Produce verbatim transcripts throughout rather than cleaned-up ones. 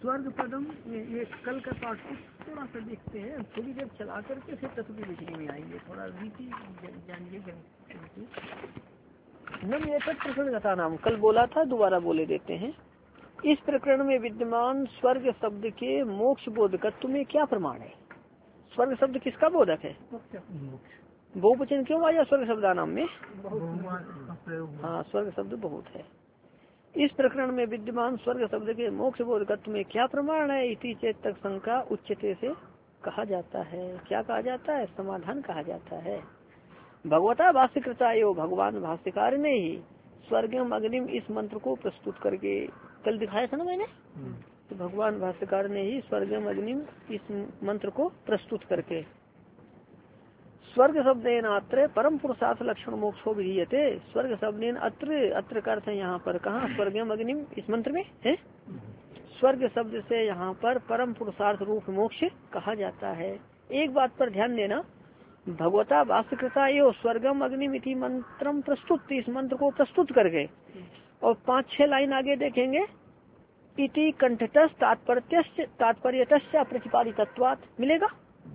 स्वर्ग पदम ये, ये कल का पाठ को थोड़ा सा देखते हैं, थोड़ी देर चला करके फिर तत्व लिखने में आएंगे, थोड़ा रीति जानिए। नम ये प्रकरण नाम कल बोला था, दोबारा बोले देते हैं। इस प्रकरण में विद्यमान स्वर्ग शब्द के मोक्ष बोधकत्व में क्या प्रमाण है? स्वर्ग शब्द किसका बोधक है? बहुवचन क्यों आया स्वर्ग शब्द नाम में? हाँ, स्वर्ग शब्द बहुत है। इस प्रकरण में विद्यमान स्वर्ग शब्द के मोक्ष बोधकत्व में क्या प्रमाण है? इति चेत तक शंका उच्चते से कहा जाता है। क्या कहा जाता है? समाधान कहा जाता है। भगवता भाष्यकृता एवं भगवान भाष्यकार ने ही स्वर्गम अग्निम इस मंत्र को प्रस्तुत करके, कल दिखाया था ना मैंने, तो भगवान भाष्यकार ने ही स्वर्गम अग्निम इस मंत्र को प्रस्तुत करके स्वर्ग शब्देन अत्र परम पुरुषार्थ लक्षण मोक्षो विधीयते। स्वर्ग शब्देन अत्र, अत्र का अर्थ है यहाँ पर, कहाँ? स्वर्गम अग्निम इस मंत्र में है। स्वर्ग शब्द से यहाँ पर परम पुरुषार्थ रूप मोक्ष कहा जाता है। एक बात पर ध्यान देना, भगवता भाष्यकृता एवं स्वर्गम अग्निम इति मंत्रम प्रस्तुत, इस मंत्र को प्रस्तुत करके, और पाँच छह लाइन आगे देखेंगे, इति कंठतस् तात्पर्य तात्पर्यतस्य प्रतिपादितत्वात् मिलेगा।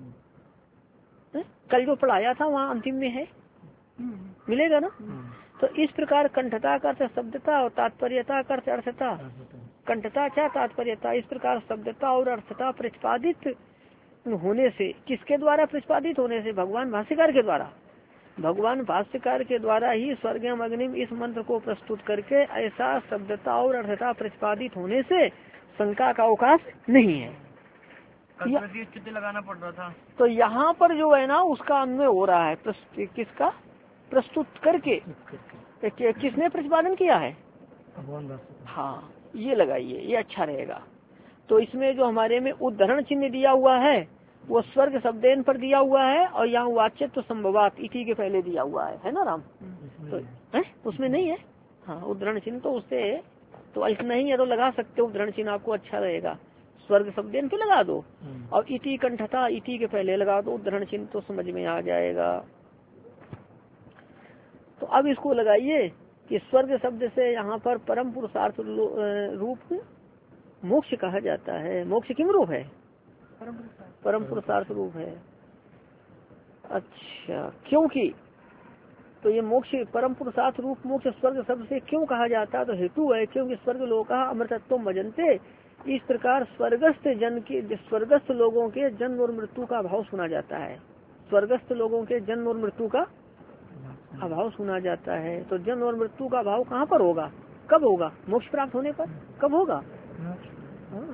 है? कल जो पढ़ाया था वहाँ अंतिम में है, मिलेगा ना। तो इस प्रकार कंठता का अर्थ शब्दता और तात्पर्यता का अर्थ अर्थता, कंठता क्या तात्पर्यता, इस प्रकार शब्दता और अर्थता प्रतिपादित होने से, किसके द्वारा प्रतिपादित होने से? भगवान भाष्यकार के द्वारा। भगवान भाष्यकार के द्वारा ही स्वर्गम अग्निम इस मंत्र को प्रस्तुत करके ऐसा शब्दता और अर्थता प्रतिपादित होने से शंका का अवकाश नहीं है। लगाना पड़ रहा था, तो यहाँ पर जो है ना उसका अन्वय हो रहा है। किसका? प्रस्तुत करके। किसने प्रतिपादन किया है? हाँ, ये लगाइए, ये अच्छा रहेगा। तो इसमें जो हमारे में उद्धरण चिन्ह दिया हुआ है वो स्वर्ग शब्देन पर दिया हुआ है, और यहाँ वाच्य तो संभवात इति के पहले दिया हुआ है, है ना राम? तो है उसमें नहीं है। हाँ, उद्धरण चिन्ह तो उससे, तो ऐसा नहीं है तो लगा सकते हो उद्धरण चिन्ह, आपको अच्छा रहेगा। स्वर्ग शब्देन पे लगा दो और इति कंठता इति के पहले लगा दो उद्धरण चिन्ह, तो समझ में आ जाएगा। तो अब इसको लगाइए कि स्वर्ग शब्द से यहाँ पर परम पुरुषार्थ रूप मोक्ष कहा जाता है। मोक्ष किम रूप है? परम पुरुषार्थ रूप है। अच्छा, क्योंकि तो ये मोक्ष परम पुरुषार्थ रूप मोक्ष स्वर्ग शब्द से क्यों कहा जाता है? तो हेतु है क्योंकि स्वर्ग लोका अमृतत्व भजन्ते, इस प्रकार स्वर्गस्थ जन के, स्वर्गस्थ लोगों के जन्म और मृत्यु का अभाव सुना जाता है। स्वर्गस्थ लोगों के जन्म और मृत्यु का अभाव सुना जाता है। तो जन्म और मृत्यु का अभाव कहाँ पर होगा? कब होगा? मोक्ष प्राप्त होने पर। कब होगा? हाँ।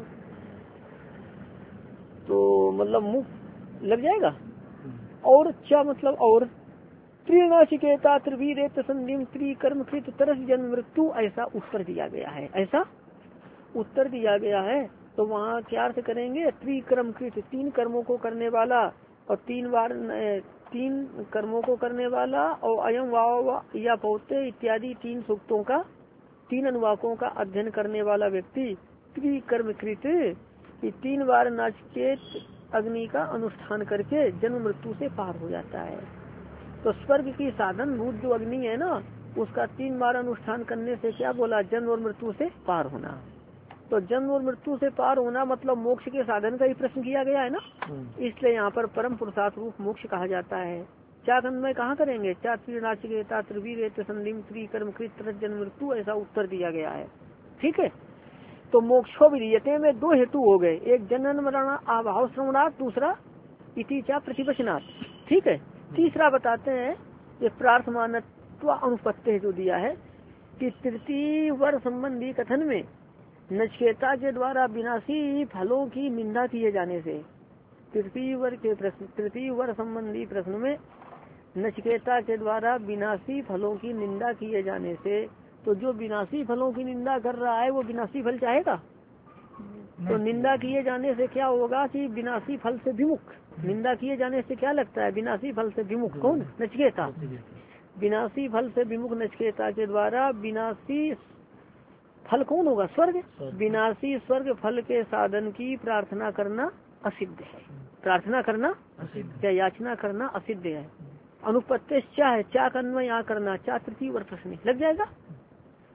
तो मतलब मुख लग जाएगा। और क्या मतलब? और त्रिनाचिकेता त्रिवीरेत संधिम त्रिकर्म कृत तरस जन्म मृत्यु, ऐसा उत्तर दिया गया है। ऐसा उत्तर दिया गया है। तो वहाँ क्या अर्थ करेंगे? त्रिकर्म कृत, तीन कर्मों को करने वाला, और तीन बार तीन कर्मों को करने वाला, और अयम वाव या पौते इत्यादि तीन सूक्तों का, तीन अनुवाकों का अध्ययन करने वाला व्यक्ति त्रिकर्म कृत, तीन बार नाचिकेत अग्नि का अनुष्ठान करके जन्म मृत्यु से पार हो जाता है। तो स्वर्ग की साधन भूत जो अग्नि है ना, उसका तीन बार अनुष्ठान करने से क्या बोला? जन्म और मृत्यु से पार होना। तो जन्म और मृत्यु से पार होना मतलब मोक्ष के साधन का ही प्रश्न किया गया है ना, इसलिए यहाँ पर परम पुरुषार्थ रूप मोक्ष कहा जाता है। क्या में कहाँ करेंगे? चार त्रिनाचिकेता त्रिवीरेत संधिम त्रिकर्म कृत जन्म मृत्यु, ऐसा उत्तर दिया गया है। ठीक है। तो मोक्षो विधीयते में दो हेतु हो गए, एक जनन मरण अभाव श्रवणात्, दूसरा इति चा प्रतिवचनात्। ठीक है। तीसरा बताते हैं ये प्रार्थमानत्व अनुपत्ति जो दिया है कि तृतीय वर संबंधी कथन में नचिकेता के द्वारा विनाशी फलों की निंदा किए जाने से, तृतीय वर के प्रश्न, तृतीय वर संबंधी प्रश्न में नचिकेता के द्वारा विनाशी फलों की निंदा किए जाने से, तो जो विनाशी फलों की निंदा कर रहा है वो विनाशी फल चाहेगा? तो निंदा किए जाने से क्या होगा कि विनाशी फल से विमुख, निंदा किए जाने से क्या लगता है? विनाशी फल से विमुख। कौन? नचिकेता। विनाशी फल से विमुख नचिकेता के द्वारा विनाशी फल कौन होगा? स्वर्ग। विनाशी स्वर्ग फल के साधन की प्रार्थना करना असिद्ध है। प्रार्थना करना क्या याचना करना असिद्ध है। अनुपत्ति क्या है? चा कन्वय यहाँ करना, चा तृतीय वर्ग प्रश्न लग जाएगा।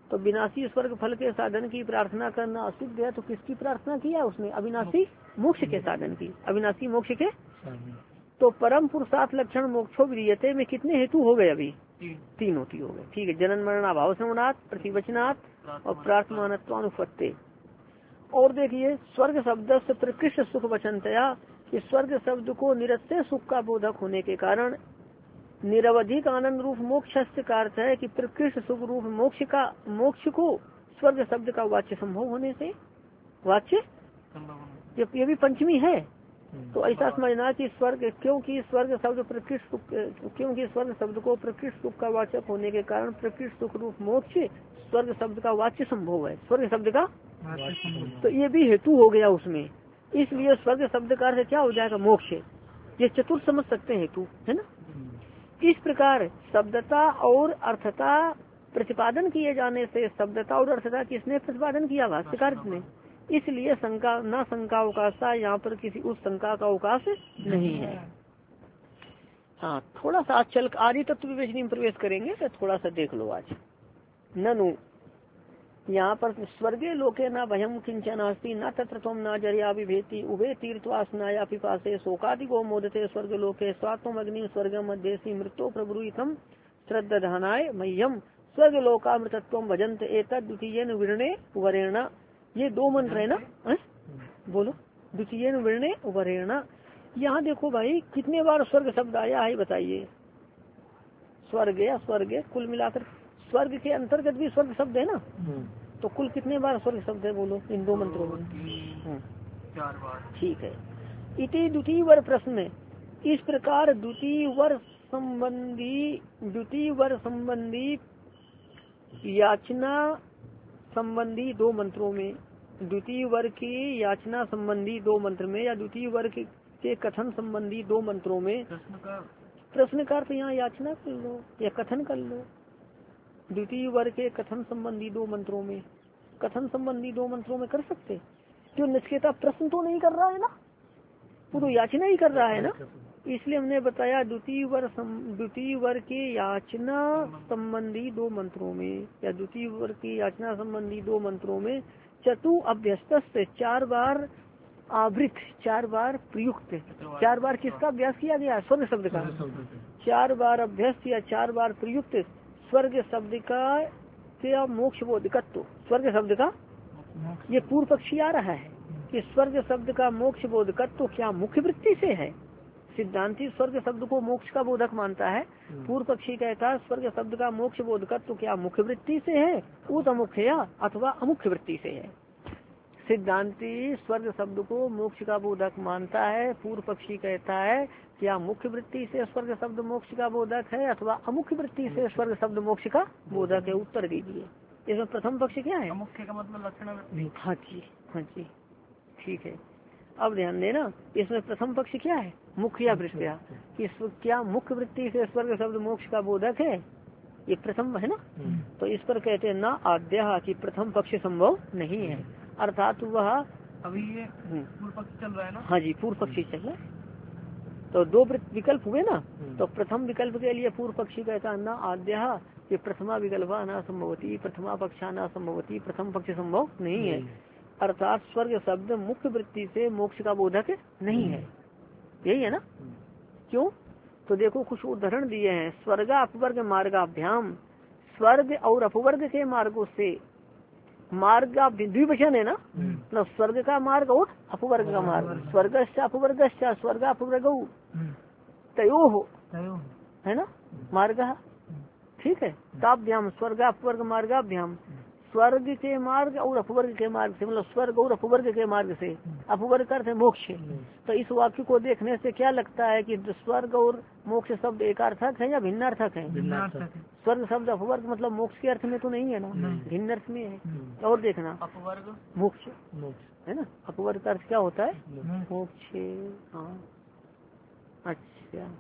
तो विनाशी स्वर्ग फल के साधन की प्रार्थना करना असिद्ध है। तो किसकी प्रार्थना किया उसने? अविनाशी मोक्ष के साधन की, अविनाशी मोक्ष के। तो परम पुरुषार्थ लक्षण मोक्षो विधीयते में कितने हेतु हो गए? अभी तीन होती हो गए। ठीक है, जनन मरण अभाव श्रवणात्, प्रतिवचनात् और प्रार्थमानत्वानुपत्ते। और देखिए स्वर्ग शब्द से प्रकृष्ट सुख वचनतया, कि स्वर्ग शब्द को निरस्य सुख का बोधक होने के कारण निरवधिक आनंद रूप मोक्ष का अर्थ है कि प्रकृष्ट सुख रूप मोक्ष का मोक्ष को स्वर्ग शब्द का वाच्य संभव होने से, वाच्य ये भी पंचमी है। तो ऐसा समझना कि स्वर्ग, क्योंकि स्वर्ग शब्द प्रकृष्ट सुख, क्योंकि स्वर्ग शब्द को प्रकृष्ट सुख का वाचक होने के कारण प्रकृष्ट सुख रूप मोक्ष स्वर्ग शब्द का वाच्य संभव है, स्वर्ग शब्द का। तो ये भी हेतु हो गया उसमें, इसलिए स्वर्ग शब्द का अर्थ क्या हो जाएगा? मोक्ष। ये चतुर्थ समझ सकते हैं हेतु, है ना। इस प्रकार शब्दता और अर्थता प्रतिपादन किए जाने से, शब्दता और अर्थता किसने प्रतिपादन किया? भाष्यकार ने। इसलिए शंका न शंका अवकाश, यहाँ पर किसी उस शंका का अवकाश नहीं है। हाँ, थोड़ा सा आज चल आदि तत्व विवेचनी में प्रवेश करेंगे तो थोड़ा सा देख लो आज। ननु यहाँ पर स्वर्गे लोके न भयम किंचन अस्ति न तत्र त्वं न जर्या विभेति उभे तीर्थवासनाया पिपासे शोकादि गो मोदते स्वर्ग लोके स्वात्म अग्नि स्वर्ग मध्येसी मृत्यो प्रब्रूहितम श्रद्धानाय मह्यम स्वर्ग लोकामृतत्वं भजन्त एतद् द्वितीयेन विरणे वरेण। ये दो मंत्र है ना, है? बोलो, द्वितीयेन विरणे वरेण। यहाँ देखो भाई कितने बार स्वर्ग शब्द आया है बताइए? स्वर्ग या स्वर्ग कुल मिलाकर स्वर्ग के अंतर्गत भी स्वर्ग शब्द है ना, तो कुल कितने बार स्वर्ग शब्द है बोलो इन दो मंत्रों में? चार बार। ठीक है। इति द्वितीय वर प्रश्न, इस प्रकार द्वितीय वर संबंधी द्वितीय वर संबंधी याचना संबंधी दो मंत्रों में, द्वितीय वर की याचना संबंधी दो मंत्र में या द्वितीय वर के कथन संबंधी दो मंत्रों में, प्रश्न का अर्थ यहाँ याचना कर लो या कथन कर लो। द्वितीय वर्ग के कथन संबंधी दो मंत्रों में, कथन संबंधी दो मंत्रों में कर सकते। जो नचिकेता प्रश्न तो नहीं कर रहा है ना, वो तो याचना ही कर रहा है ना, इसलिए हमने बताया द्वितीय वर्ग द्वितीय वर्ग के याचना संबंधी दो मंत्रों में या द्वितीय वर्ग की याचना संबंधी दो मंत्रों में चतु अभ्यस्त चार बार आवृत, चार बार प्रयुक्त, चार बार किसका अभ्यास किया गया? स्वर्ग शब्द का। चार बार अभ्यस्त या चार बार प्रयुक्त स्वर्ग शब्द का क्या मोक्ष बोधकत्व, स्वर्ग शब्द का ये पूर्व पक्षी आ रहा है कि स्वर्ग शब्द का मोक्ष बोधकत्व क्या मुख्य वृत्ति से है? सिद्धांति स्वर्ग शब्द को मोक्ष का बोधक मानता है, पूर्व पक्षी कहता है स्वर्ग शब्द का मोक्ष बोधकत्व क्या मुख्य वृत्ति से है, उत अमुख्य अथवा अमुख्य वृत्ति से है। सिद्धांति स्वर्ग शब्द को मोक्ष का बोधक मानता है, पूर्व पक्षी कहता है क्या मुख्य वृत्ति से स्वर्ग शब्द मोक्ष का बोधक है अथवा अमुख्य वृत्ति से स्वर्ग शब्द मोक्ष का बोधक है? उत्तर दीजिए। इसमें प्रथम पक्ष क्या है? मुख्य का मतलब लक्षण। हाँ जी, हाँ जी, ठीक है। अब ध्यान देना, इसमें प्रथम पक्ष क्या है? मुख्य या वृत्तिया, कि क्या मुख्य वृत्ति से स्वर्ग शब्द मोक्ष का बोधक है, ये प्रथम है ना। तो इस पर कहते हैं ना आद्या की प्रथम पक्ष संभव नहीं है, अर्थात वह अभी ये पूर्व पक्ष चल रहा है ना। हाँ जी, पूर्व पक्षी चल रहा है। तो दो विकल्प हुए ना, तो प्रथम विकल्प के लिए पूर्व पक्षी कहता न आद्या ये प्रथमा विकल्पा न संभवती, प्रथमा पक्षा न संभवती, प्रथम पक्ष संभव नहीं है, अर्थात स्वर्ग शब्द मुख्य वृत्ति से मोक्ष का बोधक नहीं है। यही है ना। क्यों? तो देखो कुछ उदाहरण दिए हैं। स्वर्ग अपवर्ग मार्गाभ्याम, स्वर्ग और अपवर्ग के मार्गों से, मार्ग द्विवचन है ना, मतलब स्वर्ग का मार्ग और अपवर्ग का मार्ग, स्वर्गश्च अपवर्गश्च स्वर्ग अपवर्गौ तयो हो, है ना मार्ग, ठीक है। ताभ्याम स्वर्ग अपवर्ग मार्गाभ्याम, स्वर्ग के मार्ग और अपवर्ग के मार्ग से, मतलब स्वर्ग और अपवर्ग के मार्ग से, अपवर्ग का अर्थ है मोक्ष। तो इस वाक्य को देखने से क्या लगता है कि स्वर्ग और मोक्ष शब्द एकार्थक है या भिन्नार्थक है? स्वर्ग शब्द अपवर्ग मतलब मोक्ष के अर्थ में तो नहीं है ना, भिन्न अर्थ में है। और देखना अपवर्ग मोक्ष है ना, अपवर्ग का अर्थ क्या होता है? मोक्ष। हाँ अच्छा,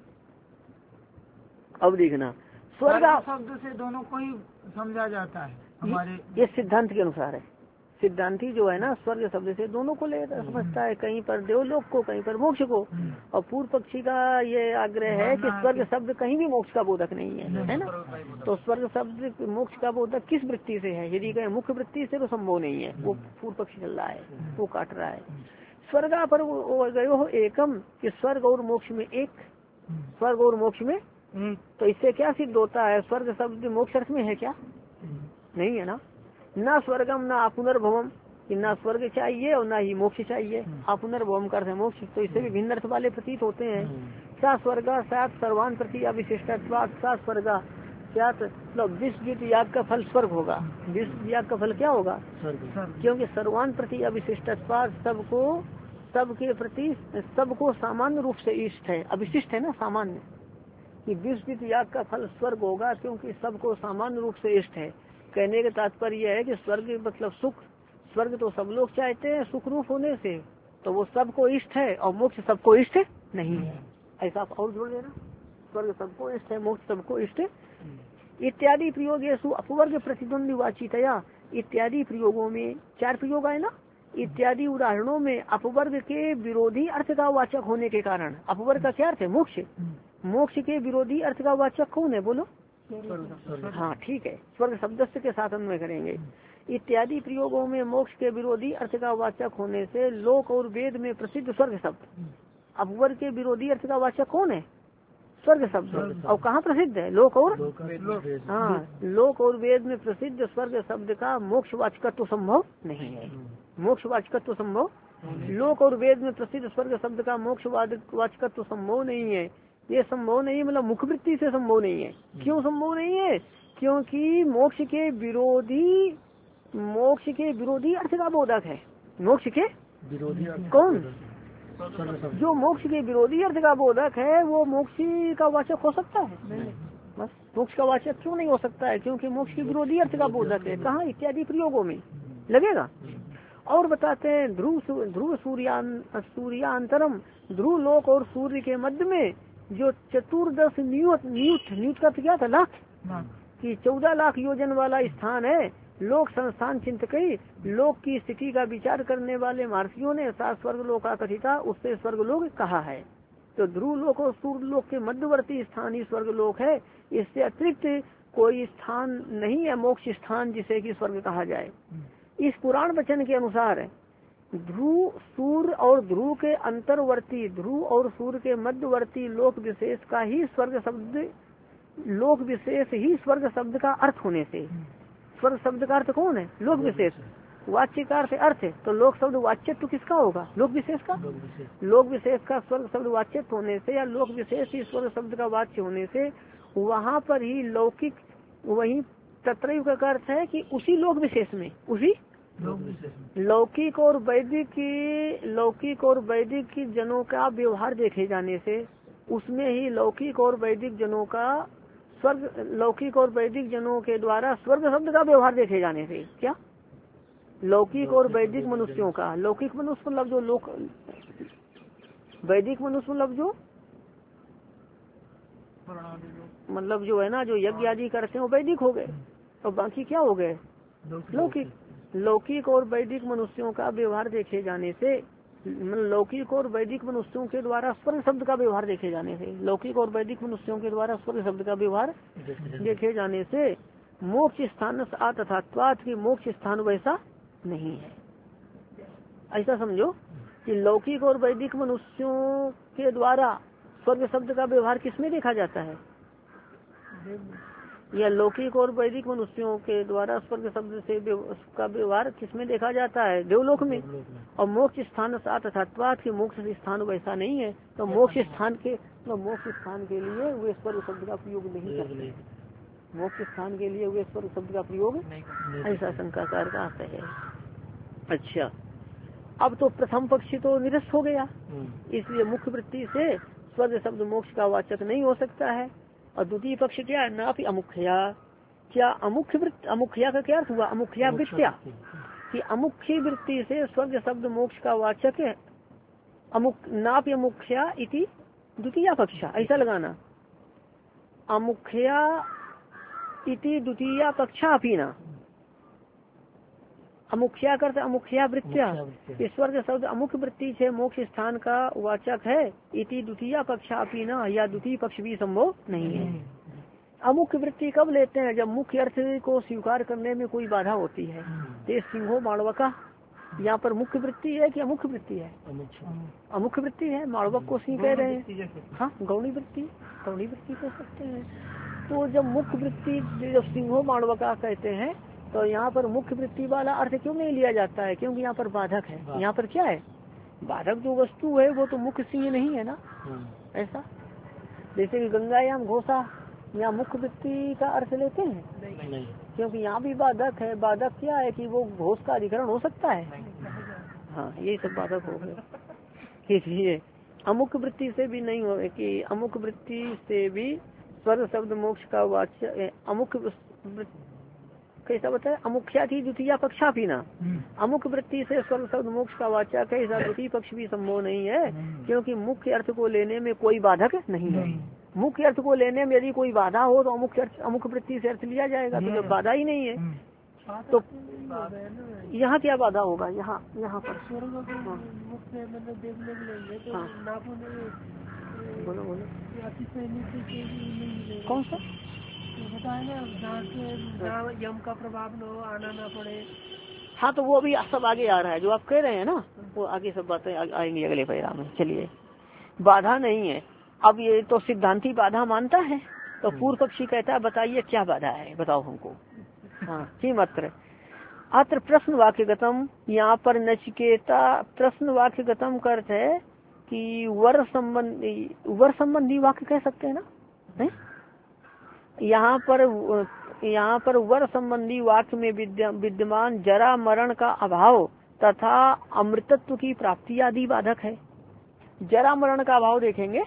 अब देखना स्वर्ग शब्द से दोनों को ही समझा जाता है हमारे, ये सिद्धांत के अनुसार है। सिद्धांती जो है ना स्वर्ग शब्द से दोनों को ले समझता है, कहीं पर देवलोक को, कहीं पर मोक्ष को। और पूर्व पक्षी का ये आग्रह है कि स्वर्ग शब्द कहीं भी मोक्ष का बोधक नहीं है, है ना। तो स्वर्ग शब्द मोक्ष का बोधक किस वृत्ति से है? यदि कहें मुख्य वृत्ति से तो संभव नहीं है, वो पूर्व पक्षी चल रहा है, वो काट रहा है। स्वर्गा पर गयो हो एकम, कि स्वर्ग और मोक्ष में एक, स्वर्ग और मोक्ष में। तो इससे क्या सिद्ध होता है? स्वर्ग शब्द मोक्ष अर्थ में है क्या? नहीं है ना। ना स्वर्गम ना पुनर्भवम, कि ना स्वर्ग चाहिए और ना ही मोक्ष चाहिए। पुनर्भवम कर है मोक्ष, तो इससे भी भिन्न अर्थ वाले प्रतीत होते हैं। सा स्वर्गा सात सर्वान प्रति अविशिष्टत्वात्, सा स्वर्गा क्या मतलब विश्व याग का फल स्वर्ग होगा। विश्व याग का फल क्या होगा? क्योंकि सर्वान प्रति अविशिष्टत्वात्, सबको सबके प्रति सबको सामान्य रूप से इष्ट है। अविशिष्ट है ना सामान्य, कि विश्व याग का फल स्वर्ग होगा क्योंकि सबको सामान्य रूप से इष्ट है। कहने का तात्पर्य है कि स्वर्ग मतलब सुख, स्वर्ग तो सब लोग चाहते हैं सुख रूप होने से, तो वो सबको इष्ट है और मोक्ष सबको इष्ट नहीं है। ऐसा आप और जोड़ देना, स्वर्ग सबको इष्ट है, मोक्ष सबको इष्ट इत्यादि प्रयोगेषु अपवर्ग प्रतिद्वंदी वाचितया, इत्यादि प्रयोगों में चार प्रयोग है ना, इत्यादि उदाहरणों में अपवर्ग के विरोधी अर्थ का वाचक होने के कारण। अपवर्ग का क्या अर्थ है? मोक्ष। मोक्ष के विरोधी अर्थ का वाचक कौन है? बोलो। हाँ ठीक है, स्वर्ग शब्द के साथ अन्वय करेंगे। इत्यादि प्रयोगों में मोक्ष के विरोधी अर्थ का वाचक होने से लोक और वेद में प्रसिद्ध स्वर्ग शब्द। अपवर्ग के विरोधी अर्थ का वाचक कौन है? स्वर्ग शब्द। और कहाँ प्रसिद्ध है? लोक और हाँ, लोक और वेद में प्रसिद्ध स्वर्ग शब्द का मोक्ष वाचकत्व संभव नहीं है। मोक्ष वाचकत्व संभव, लोक और वेद में प्रसिद्ध स्वर्ग शब्द का मोक्ष वाचकत्व संभव नहीं है। ये संभव नहीं मतलब मुखवृत्ति से संभव नहीं है। क्यों संभव नहीं है? क्योंकि मोक्ष के विरोधी, मोक्ष के विरोधी अर्थ का बोधक है। मोक्ष के विरोधी कौन? जो मोक्ष के विरोधी अर्थ का बोधक है वो मोक्ष का वाचक हो सकता है? नहीं, बस मोक्ष का वाचक क्यों नहीं हो सकता है? क्योंकि मोक्ष के विरोधी अर्थ का बोधक है। कहाँ? इत्यादि प्रयोगों में लगेगा। और बताते हैं ध्रुव ध्रुव सूर्यान सूर्यांतरम, ध्रुव लोक और सूर्य के मध्य में जो चतुर्दश न्यूट न्यूट न्यूट का क्या था? लाख की चौदह लाख योजन वाला स्थान है। लोक संस्थान चिंतकई, लोक की स्थिति का विचार करने वाले महर्षियों ने सात स्वर्ग लोक कथिता, उससे स्वर्ग लोक कहा है। तो ध्रुव लोक और सूर्य लोक के मध्यवर्ती स्थान ही स्वर्ग लोक है। इससे अतिरिक्त कोई स्थान नहीं है मोक्ष स्थान जिसे कि स्वर्ग कहा जाए। इस पुराण वचन के अनुसार ध्रुव सूर्य और ध्रुव के अंतर्वर्ती, ध्रुव और सूर्य के मध्यवर्ती लोक विशेष का ही स्वर्ग शब्द, लोक विशेष ही स्वर्ग शब्द का अर्थ होने से, स्वर्ग शब्द का अर्थ कौन है? लोक विशेष। वाच्य का अर्थ अर्थ है, तो लोक शब्द वाच्य तो किसका होगा? लोक विशेष का। लोक विशेष का स्वर्ग शब्द वाच्य होने से या लोक विशेष ही स्वर्ग शब्द का वाच्य होने से वहाँ पर ही लौकिक, वही तत्रैव का अर्थ है कि उसी लोक विशेष में, उसी लौकिक और वैदिक लौकिक और वैदिक जनों का व्यवहार देखे जाने से उसमें ही लौकिक और वैदिक जनों का स्वर्ग, लौकिक और वैदिक जनों के द्वारा स्वर्ग शब्द का व्यवहार देखे जाने से क्या? लौकिक और वैदिक मनुष्यों का, लौकिक मनुष्य मतलब जो लोक, वैदिक मनुष्य मतलब जो मतलब जो है ना जो यज्ञ आदि करते हैं वो वैदिक हो गए, और बाकी क्या हो गए? लौकिक। लौकिक और वैदिक मनुष्यों का व्यवहार देखे जाने से, लौकिक और वैदिक मनुष्यों के द्वारा स्वर्ग शब्द का व्यवहार देखे जाने से, लौकिक और वैदिक मनुष्यों के द्वारा स्वर्ग शब्द का व्यवहार देखे जाने से मोक्ष स्थान अतथात्वात् की मोक्ष स्थान वैसा नहीं है। ऐसा समझो कि लौकिक और वैदिक मनुष्यों के द्वारा स्वर्ग शब्द का व्यवहार किसमें देखा जाता है? या लौकिक और वैदिक मनुष्यों के द्वारा स्वर्ग शब्द से का व्यवहार किसमें देखा जाता है? देवलोक में। और मोक्ष स्थान अतथात्वात् की मोक्ष स्थान वैसा नहीं है, तो मोक्ष स्थान के तो मोक्ष स्थान के लिए वे स्वर्ग शब्द का प्रयोग नहीं करते। मोक्ष स्थान के लिए वे स्वर्ग शब्द का प्रयोग ऐसा शंकाकार का अर्थ है। अच्छा, अब तो प्रथम पक्ष तो निरस्त हो गया, इसलिए मुख्य वृत्ति से स्वर्ग शब्द मोक्ष का वाचक नहीं हो सकता है। और द्वितीय पक्ष क्या है? नापि अमुख्या, क्या अमुख्य वृत्ति, अमुख्या का क्या अर्थ हुआ? अमुख्या वृत्तिया, कि अमुख्य वृत्ति से स्वर्ग शब्द मोक्ष का वाचक है। अमुख नापि अमुख्या इति द्वितीय पक्षा, ऐसा लगाना। अमुख्या इति द्वितीय पक्षा अपीना, अमुख्या करते अमुख्या वृत्तिया, स्वर्ग शब्द अमुख वृत्ति से मोक्ष स्थान का वाचक है। इति द्वितीय पक्षा न या द्वितीय पक्ष भी संभव नहीं है। अमुख्य वृत्ति कब लेते हैं? जब मुख्य अर्थ को स्वीकार करने में कोई बाधा होती है। ते सिंहो माणवका, यहाँ पर मुख्य वृत्ति है कि अमुख्य वृत्ति है? अमुख्य वृत्ति है। माणवक को सिंह कह रहे हैं। हाँ, गौणी वृत्ति, गौणी वृत्ति कह सकते हैं। तो जब मुख्य वृत्ति, जब सिंहो माणवका कहते हैं तो यहाँ पर मुख्य वृत्ति वाला अर्थ क्यों नहीं लिया जाता है? क्योंकि यहाँ पर बाधक है। यहाँ पर क्या है? बाधक जो वस्तु है वो तो मुख्य सिंह नहीं है ना। ऐसा जैसे कि गंगायाम घोषा, यहाँ मुख्य वृत्ति का अर्थ लेते हैं? नहीं, क्योंकि यहाँ भी बाधक है। बाधक क्या है कि वो घोष का अधिकरण हो सकता है। हाँ, ये सब बाधक हो गए। इसलिए अमुख्य वृत्ति से भी नहीं हो कि अमुख्य वृत्ति से भी स्वर्ग शब्द मोक्ष का वाच्य अमुख्य कैसा बताया? अमुख्या थी द्वितीय पक्षा भी ना। अमुख्य वृत्ति से स्वर्ग शब्द मोक्ष का वाचक है, ऐसा द्वितीय पक्ष भी संभव नहीं है। क्योंकि मुख्य अर्थ को लेने में कोई बाधक नहीं है। मुख्य अर्थ को लेने में यदि कोई बाधा हो तो अमुख्य अर्थ अमुख्य वृत्ति से अर्थ लिया जाएगा। तो जब बाधा ही नहीं है तो यहाँ क्या बाधा होगा? यहाँ यहाँ पर बोलो बोलो कौन सा बताए ना, जहाँ से यम का प्रभाव न हो, आना ना पड़े। हाँ, तो वो भी सब आगे आ रहा है जो आप कह रहे हैं ना, वो आगे सब बातें आएंगी अगले पैरा में। चलिए, बाधा नहीं है। अब ये तो सिद्धांती बाधा मानता है, तो पूर्व पक्षी कहता है बताइए क्या बाधा है, बताओ हमको। हाँ, किम अत्र अत्र प्रश्न वाक्यगतम, यहाँ पर नचिकेता प्रश्न वाक्यगतम का अर्थ है कि वर संबंधी, वर संबंधी वाक्य कह सकते हैं ना। है? यहाँ पर यहाँ पर वर संबंधी वाक्य में विद्यमान जरा मरण का अभाव तथा अमृतत्व की प्राप्ति आदि बाधक है। जरा मरण का अभाव देखेंगे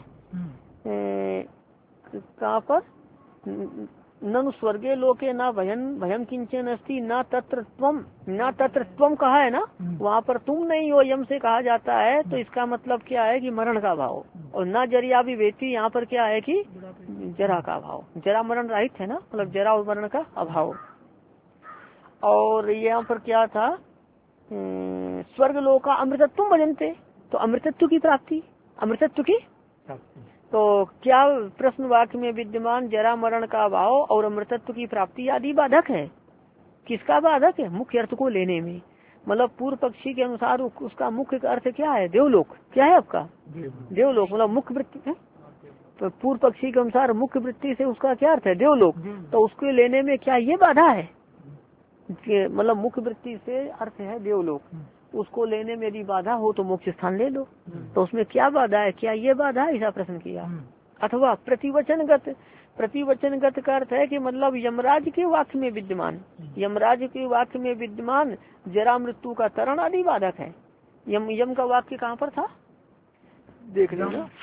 कहाँ पर? ननु स्वर्गे लोके न भयन भयम किंचन अस्ति न तत्र त्वम, न तत्र त्वम कहा है ना, वहाँ पर तुम नहीं हो यम से कहा जाता है। तो इसका मतलब क्या है कि मरण का भाव। और न जरिया भी वेती, यहाँ पर क्या है कि जरा का अभाव। जरा मरण रहित है ना, मतलब जरा और मरण का अभाव। और यहाँ पर क्या था? स्वर्ग लोक का अमृतत्व भजनते, तो अमृतत्व की प्राप्ति, अमृतत्व की तो क्या प्रश्न वाक्य में विद्यमान जरा मरण का अभाव और अमृतत्व की प्राप्ति आदि बाधक है। किसका बाधक है? मुख्य अर्थ को लेने में। मतलब पूर्व पक्षी के अनुसार उसका मुख्य अर्थ क्या है? देवलोक। क्या है आपका? देवलोक, मतलब मुख्य वृत्ति है। तो पूर्व पक्षी के अनुसार मुख्य वृत्ति से उसका क्या अर्थ है? देवलोक। तो उसके लेने में क्या ये बाधा है? मतलब मुख्य वृत्ति से अर्थ है देवलोक, उसको लेने में यदि बाधा हो तो मोक्ष स्थान ले लो। तो उसमें क्या बाधा है? क्या ये बाधा है? ऐसा प्रश्न किया। अथवा प्रतिवचनगत, प्रतिवचनगत का अर्थ है कि मतलब यमराज के वाक्य में विद्यमान, यमराज के वाक्य में विद्यमान जरा मृत्यु का तरण आदि बाधक है। यम यम का वाक्य कहाँ पर था? देख लो ना,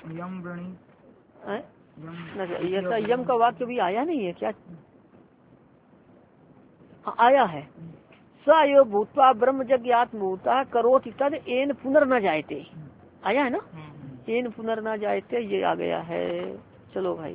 ऐसा यम का वाक्य भी आया नहीं है क्या? आया है। सयो भूतवा ब्रह्म जज्ञात्मूता करोति तद एन पुनर्न जायते, आया है ना। एन पुनर्न जायते ये आ गया है। चलो भाई,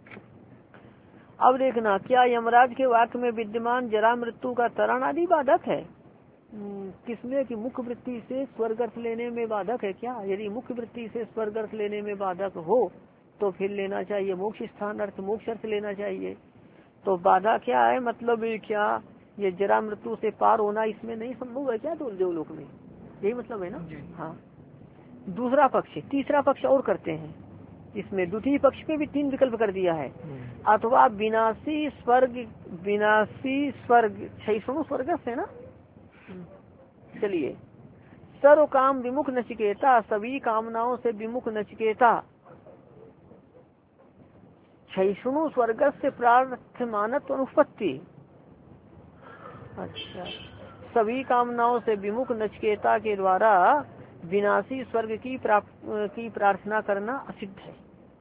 अब देखना क्या यमराज के वाक्य में विद्यमान जरा मृत्यु का तरण आदि बाधक है। किसमें? कि मुख्य वृत्ति से स्वर्ग अर्थ लेने में बाधक है क्या? यदि मुख्य वृत्ति से स्वर्ग अर्थ लेने में बाधक हो तो फिर लेना चाहिए मोक्ष स्थान अर्थ, मोक्ष अर्थ लेना चाहिए। तो बाधा क्या है? मतलब क्या ये जरा मृत्यु से पार होना इसमें नहीं संभव है क्या? तो देवलोक में यही मतलब है ना। हाँ, दूसरा पक्ष, तीसरा पक्ष और करते हैं इसमें। द्वितीय पक्ष पे भी तीन विकल्प कर दिया है। अथवा विनाशी स्वर्ग, विनाशी स्वर्ग छह स्वर्ग से ना। चलिए, सर्व काम विमुख नचिकेता, सभी कामनाओं से विमुख नचिकेता, छहिष्णु स्वर्ग से प्रार्थमानत्व अनुपत्ति। अच्छा, सभी कामनाओं से विमुख नचिकेता के द्वारा विनाशी स्वर्ग की प्राप्त की प्रार्थना करना असिद्ध है।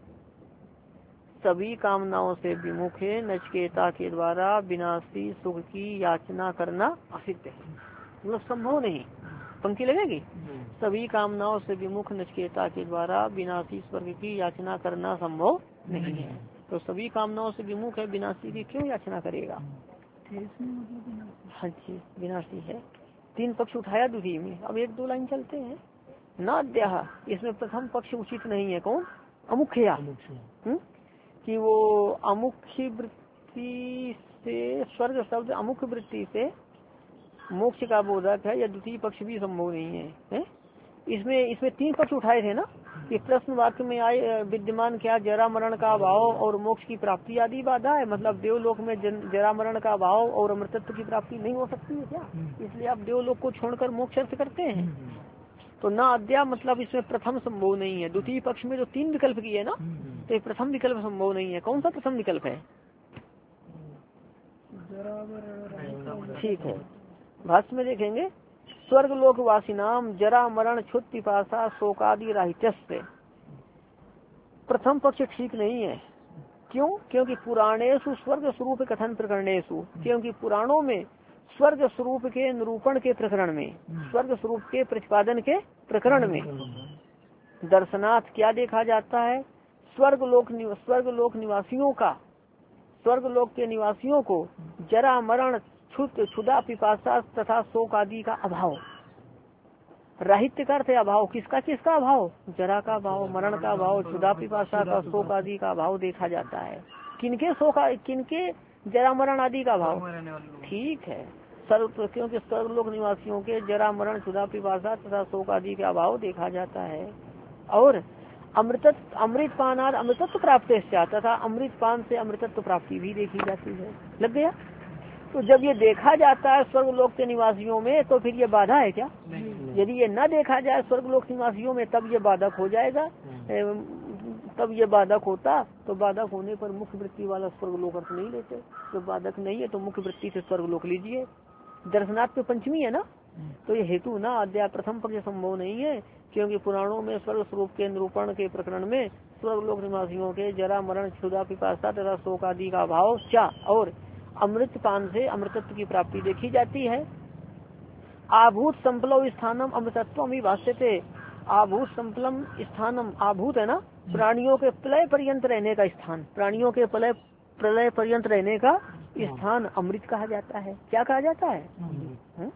सभी कामनाओं से विमुख है नचिकेता के द्वारा विनाशी सुख की याचना करना असिद्ध है, मतलब संभव नहीं। पंक्ति लगेगी। सभी कामनाओं से विमुख नचिकेता के द्वारा विनाशी स्वर्ग की याचना करना संभव नहीं है। तो सभी कामनाओं से विमुख है, विनाशी की क्यों याचना करेगा? हाँ जी, विनाशी है। तीन पक्ष उठाया द्वितीय में। अब एक दो लाइन चलते हैं। नाद्या, इसमें प्रथम पक्ष उचित नहीं है। कौन? अमुख्या, कि वो अमुख्य वृत्ति से, स्वर्ग शब्द अमुख्य वृत्ति से मोक्ष का बोधक है, या द्वितीय पक्ष भी संभव नहीं है, है? इसमें इसमें तीन पक्ष उठाए थे ना, कि प्रश्न वाक्य में आए विद्यमान क्या जरा मरण का अभाव और मोक्ष की प्राप्ति आदि बाधा है, मतलब देवलोक में जरा मरण का अभाव और अमृतत्व की प्राप्ति नहीं हो सकती है क्या, इसलिए आप देवलोक को छोड़कर मोक्ष अर्थ करते हैं। तो ना अद्या मतलब इसमें प्रथम संभव नहीं है। द्वितीय पक्ष में जो तीन विकल्प किए ना, तो प्रथम विकल्प संभव नहीं है। कौन सा प्रथम विकल्प है? ठीक है, भाष्य में देखेंगे, स्वर्ग लोक वासिनाम जरा मरण क्षुत पिपासा शोकादि राहित्यस्य। प्रथम पक्ष ठीक नहीं है। क्यों? क्योंकि पुराणेषु स्वर्ग स्वरूप कथन प्रकरणेषु, क्योंकि पुराणों में स्वर्ग स्वरूप के निरूपण के प्रकरण में, स्वर्ग स्वरूप के प्रतिपादन के प्रकरण में दर्शनार्थ क्या देखा जाता है? स्वर्ग लोक स्वर्ग लोक निवासियों का, स्वर्ग लोक के निवासियों को जरा मरण क्षुधा पिपासा तथा शोक आदि का अभाव। राहित्य का अर्थ है अभाव। किसका किसका अभाव? जरा का अभाव, मरण का अभाव, क्षुधा पिपासा का, शोक आदि का अभाव देखा जाता है। किनके शोक, किनके जरा मरण आदि का अभाव? ठीक है, सर्व, क्योंकि स्वर्ग लोक निवासियों के जरा मरण क्षुधा पिपासा तथा शोक आदि का अभाव देखा जाता है। और अमृत अमृत पानाद अमृतत्व प्राप्त तथा अमृत पान से अमृतत्व प्राप्ति भी देखी जाती है। लग गया? तो जब ये देखा जाता है स्वर्ग लोक के निवासियों में, तो फिर ये बाधा है क्या? यदि ये न देखा जाए स्वर्ग लोक निवासियों में, तब ये बाधक हो जाएगा। तब ये बाधक होता, तो बाधक होने पर मुख्य वृत्ति वाला स्वर्ग लोक अर्थ नहीं लेते। तो बाधक नहीं है तो मुख्य वृत्ति से स्वर्ग लोक लीजिए। दर्शनार्थ पे पंचमी है ना, तो ये हेतु ना अद्या प्रथम पक्ष संभव नहीं है, क्योंकि पुराणों में स्वर्ग स्वरूप के निरूपण के प्रकरण में स्वर्ग लोक निवासियों के जरा मरण क्षुधा पिपासा तथा शोक आदि का अभाव क्या और अमृत पान से अमृतत्व की प्राप्ति देखी जाती है। आभूत संपलव स्थानम अमृतत्व भाष्यते। आभूत संपलम स्थानम, आभूत है ना, प्राणियों के प्रलय पर्यंत रहने का स्थान, प्राणियों के प्रलय प्रलय पर्यंत रहने का स्थान अमृत कहा जाता है। क्या कहा जाता है? है?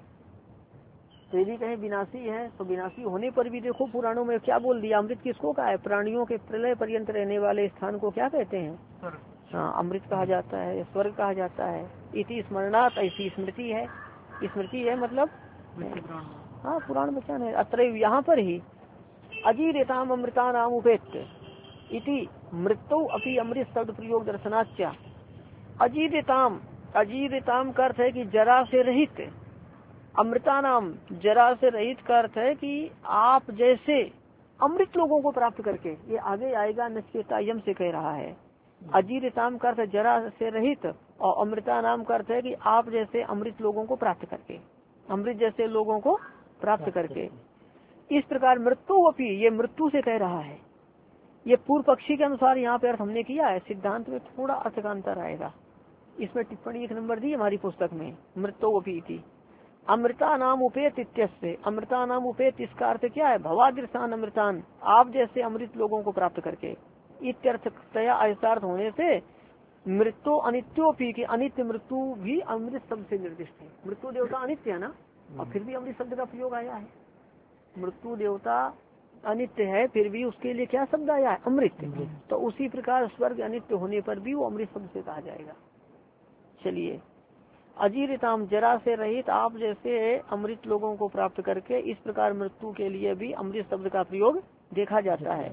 तो यदि कहीं विनाशी है, तो विनाशी होने पर भी देखो पुराणों में क्या बोल दिया, अमृत किसको कहा है? प्राणियों के प्रलय पर्यंत रहने वाले स्थान को क्या कहते हैं? हाँ, अमृत कहा जाता है, स्वर्ग कहा जाता है। इति स्मरणात्, ऐसी स्मृति है, स्मृति है मतलब हाँ पुराण वचन है। अत्र यहाँ पर ही अजीरेताम अमृता नाम उपेत इति मृत्यु अपि अमृत शब्द प्रयोग दर्शनाच्य। अजीरेताम, अजीरेताम का अर्थ है कि जरा से रहित, अमृता नाम जरा से रहित का अर्थ है कि आप जैसे अमृत लोगों को प्राप्त करके, ये आगे आएगा नचिकेता यम से कह रहा है। अजीरताम का अर्थ जरा से रहित और अमृता नाम का अर्थ है कि आप जैसे अमृत लोगों को प्राप्त करके, अमृत जैसे लोगों को प्राप्त करके। इस प्रकार मृत्यु अपी, ये मृत्यु से कह रहा है। ये पूर्व पक्षी के अनुसार यहाँ पे अर्थ हमने किया है, सिद्धांत में थोड़ा अर्थ का अंतर आएगा। इसमें टिप्पणी एक नंबर दी हमारी पुस्तक में, मृत्यु अपी थी। अमृता नाम उपेत इत्यस्य, अमृता नाम उपेत इसका अर्थ क्या है? भवादृशान अमृतान, आप जैसे अमृत लोगों को प्राप्त करके। इत्यर्थतया ऐसार्थ होने से मृत्यु अनित्योपी की, अनित्य मृत्यु भी अमृत शब्द से निर्दिष्ट है। मृत्यु देवता अनित्य है ना, और फिर भी अमृत शब्द का प्रयोग आया है। मृत्यु देवता अनित्य है, फिर भी उसके लिए क्या शब्द आया है? अमृत। तो उसी प्रकार स्वर्ग अनित्य होने पर भी वो अमृत शब्द से कहा जाएगा। चलिए, अजीरिताम जरा से रहित आप जैसे अमृत लोगों को प्राप्त करके, इस प्रकार मृत्यु के लिए भी अमृत शब्द का प्रयोग देखा जाता है।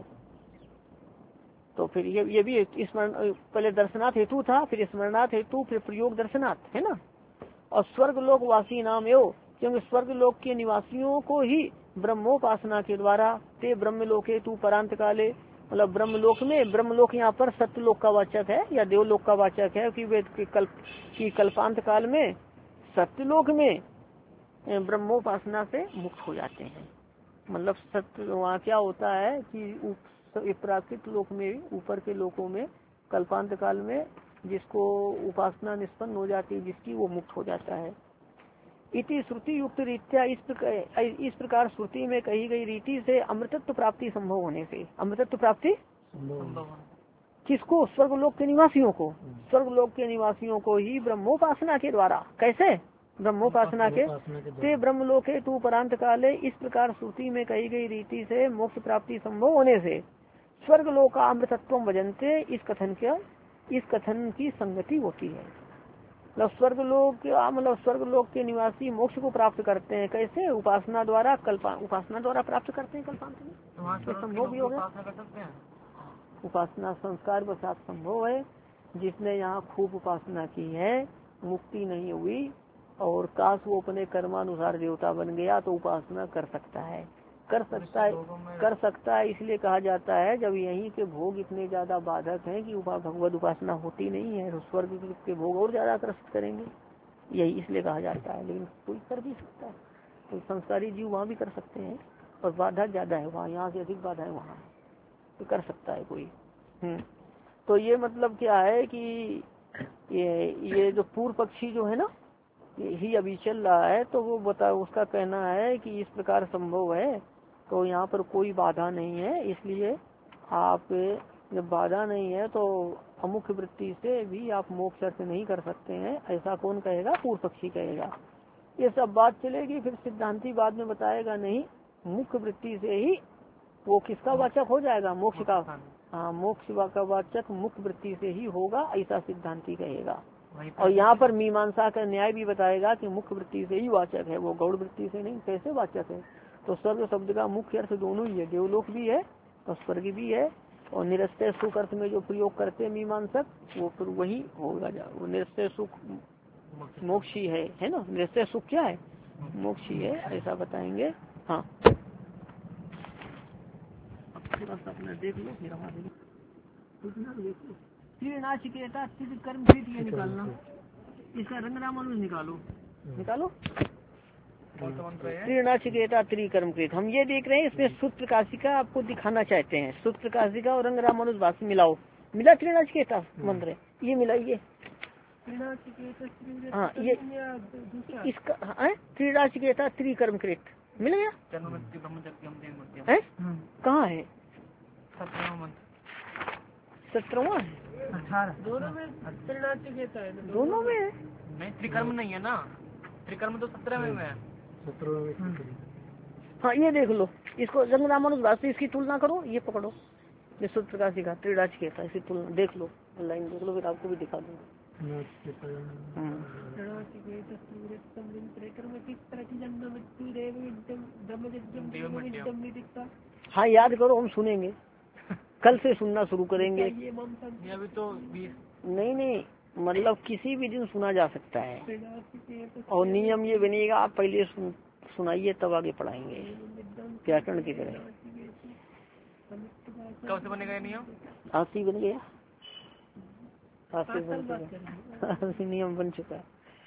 तो फिर ये ये भी स्मरण, पहले दर्शनाथ हेतु था, फिर स्मरणार्थ हेतु, फिर प्रयोग दर्शनाथ, है ना। और स्वर्ग लोक वासी नाम एवं, क्योंकि स्वर्ग लोक के निवासियों को ही ब्रह्मोपासना के द्वारा ते ब्रह्मलोक हेतु परांत काले, मतलब ब्रह्मलोक में, ब्रह्मलोक यहाँ पर सत्यलोक का वाचक है या देवलोक का वाचक है, कि वे कल्प की कल्पांत काल में सत्यलोक में ब्रह्मोपासना से मुक्त हो जाते हैं। मतलब सत्य वहाँ क्या होता है कि प्राकृत लोक में, ऊपर के लोकों में कल्पांत काल में जिसको उपासना निष्पन्न हो जाती है, जिसकी वो मुक्त हो जाता है। इति श्रुति युक्त रीत्या, इस प्रकार इस प्रकार श्रुति में कही गई रीति से अमृतत्व प्राप्ति संभव होने से, अमृतत्व प्राप्ति किसको? स्वर्गलोक के निवासियों को। स्वर्गलोक के निवासियों को ही ब्रह्मोपासना के द्वारा, कैसे? ब्रह्मोपासना के ते ब्रह्मलोके तू परांत काले। इस प्रकार श्रुति में कही गई रीति से मोक्ष प्राप्ति संभव होने से स्वर्ग लोका अमृतत्व भजनते, इस कथन के इस कथन की संगति होती है। मतलब स्वर्ग लोक मतलब स्वर्ग लोक के निवासी मोक्ष को प्राप्त करते हैं। कैसे? उपासना द्वारा कल्पा उपासना द्वारा प्राप्त करते हैं कल्पांत में, तो संभव भी होगा। उपासना संस्कार के साथ संभव है। जिसने यहाँ खूब उपासना की है, मुक्ति नहीं हुई और काश वो अपने कर्मानुसार देवता बन गया तो उपासना कर सकता है कर सकता है कर सकता है इसलिए कहा जाता है जब यहीं के भोग इतने ज्यादा बाधक हैं कि उपा भगवत उपासना होती नहीं है तो स्वर्ग के भोग और ज्यादा आकर्षित करेंगे, यही इसलिए कहा जाता है। लेकिन कोई कर भी सकता है, तो संस्कारी जीव वहाँ भी कर सकते हैं और बाधा ज्यादा है वहाँ, यहाँ से अधिक बाधा है वहाँ, तो कर सकता है कोई। हम्म तो ये मतलब क्या है कि ये ये जो पूर्व पक्षी जो है ना ही अभी चल रहा है, तो वो बता उसका कहना है कि इस प्रकार संभव है तो यहाँ पर कोई बाधा नहीं है। इसलिए आप जब बाधा नहीं है तो अमुख्य वृत्ति से भी आप मोक्ष अर्थ नहीं कर सकते हैं, ऐसा कौन कहेगा? पूर्व पक्षी कहेगा। ये सब बात चलेगी, फिर सिद्धांती बाद में बताएगा नहीं, मुख्य वृत्ति से ही वो किसका वाचक हो जाएगा? मोक्ष का। हाँ, मोक्ष का वाचक मुख्य वृत्ति से ही होगा, ऐसा सिद्धांती कहेगा। और यहाँ पर मीमांसा का न्याय भी बताएगा कि मुख्य वृत्ति से ही वाचक है, वो गौड़ वृत्ति से नहीं। कैसे वाचक है? तो स्वर्ग शब्द का मुख्य अर्थ दोनों ही है, देवलोक भी है और स्वर्ग भी है। और निरस्ते सुख अर्थ में जो प्रयोग करते हैं मीमांसक, वो फिर वही होगा जा वो निरस्ते सुख मोक्ष ही है, है ना। निरस्ते सुख क्या है? मोक्ष ही है, ऐसा बताएंगे। हाँ, थोड़ा सा अपना देख लो, फिर हमारे त्रिनाचिकेता त्रि कर्म कृत ये निकालना, इसका रंग रामानुज निकालो निकालो त्रिनाचिकेता त्रिकर्म कृत। हम ये देख रहे हैं, इसमें सूत्र प्रकाशिका आपको दिखाना चाहते हैं। सूत्र प्रकाशिका और रंग रामानुज भाष्य मिलाओ। मिला त्रिनाचिकेता मंत्र, ये मिलाइए। हाँ, ये इसका त्रिनाचिकेता त्रिकर्म कृत मिल गया। कहाँ है? सत्रहवां है, दोनों में त्रिनाचिकेता है, दोनों में है। नहीं, त्रिकर्म नहीं है ना, त्रिकर्म तो सत्रह में है। हाँ, ये देख लो, इसको रंग रामानुज भाष्य इसकी तुलना करो, ये पकड़ो, ये सूत्र प्रकाशिका त्रिनाचिकेता, इसकी तुलना देख लो, लाइन देख लो, फिर आपको भी दिखा दूंगा। हाँ, याद करो, हम सुनेंगे, कल से सुनना शुरू करेंगे। अभी तो नहीं नहीं मतलब किसी भी दिन सुना जा सकता है, और नियम ये बनेगा, आप पहले सुन, सुनाइए तब आगे पढ़ाएंगे व्याकरण की तरह। कब से बनेगा नियम? आज से बन गया, आज से बन गया, आज से नियम बन चुका है।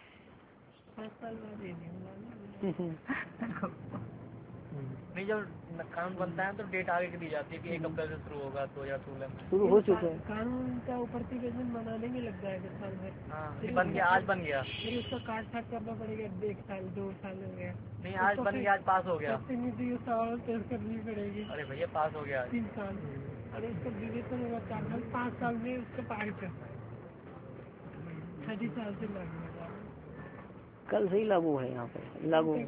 नहीं, जब कानून बनता है तो डेट आगे की दी जाती है कि एक अप्रैल से शुरू होगा, दो हजार सोलह में शुरू हो चुका है। कानून का प्रतिवेदन बनाने में लग जाएगा साल भर। हाँ, बन गया, आज बन गया। फिर उसका काट छाट करना पड़ेगा, एक साल दो साल हो गया। नहीं, आज बन गया, आज पास हो गया। प्रतिनिधि सवाल पेश करनी पड़ेगी। अरे भैया, पास हो गया तीन साल। अरे इसका विवेचन होगा चार साल, पाँच साल में उसका पारित छठी साल से लागू होगा। कल से ही लागू है, यहाँ पे लागू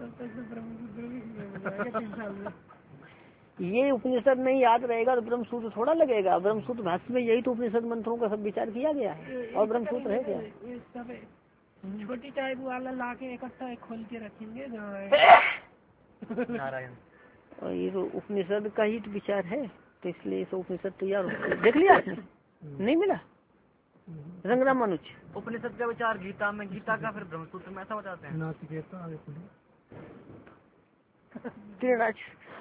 ये उपनिषद नहीं याद रहेगा तो ब्रह्मसूत्र थोड़ा लगेगा। ब्रह्मसूत्र भाष्य में यही तो उपनिषद मंत्रों का सब विचार किया गया है, और ब्रह्मसूत्र है क्या? छोटी टाइप वाला ला के इकट्ठा खोल के रखेंगे नारायण। और ये तो उपनिषद का ही तो विचार है, तो इसलिए तो उपनिषद तैयार हो। देख लिया आपने? नहीं मिला? रंग रामानुज उपनिषद का विचार गीता में, गीता का फिर ब्रह्मसूत्र में, ऐसा बताते हैं। त्रिनाच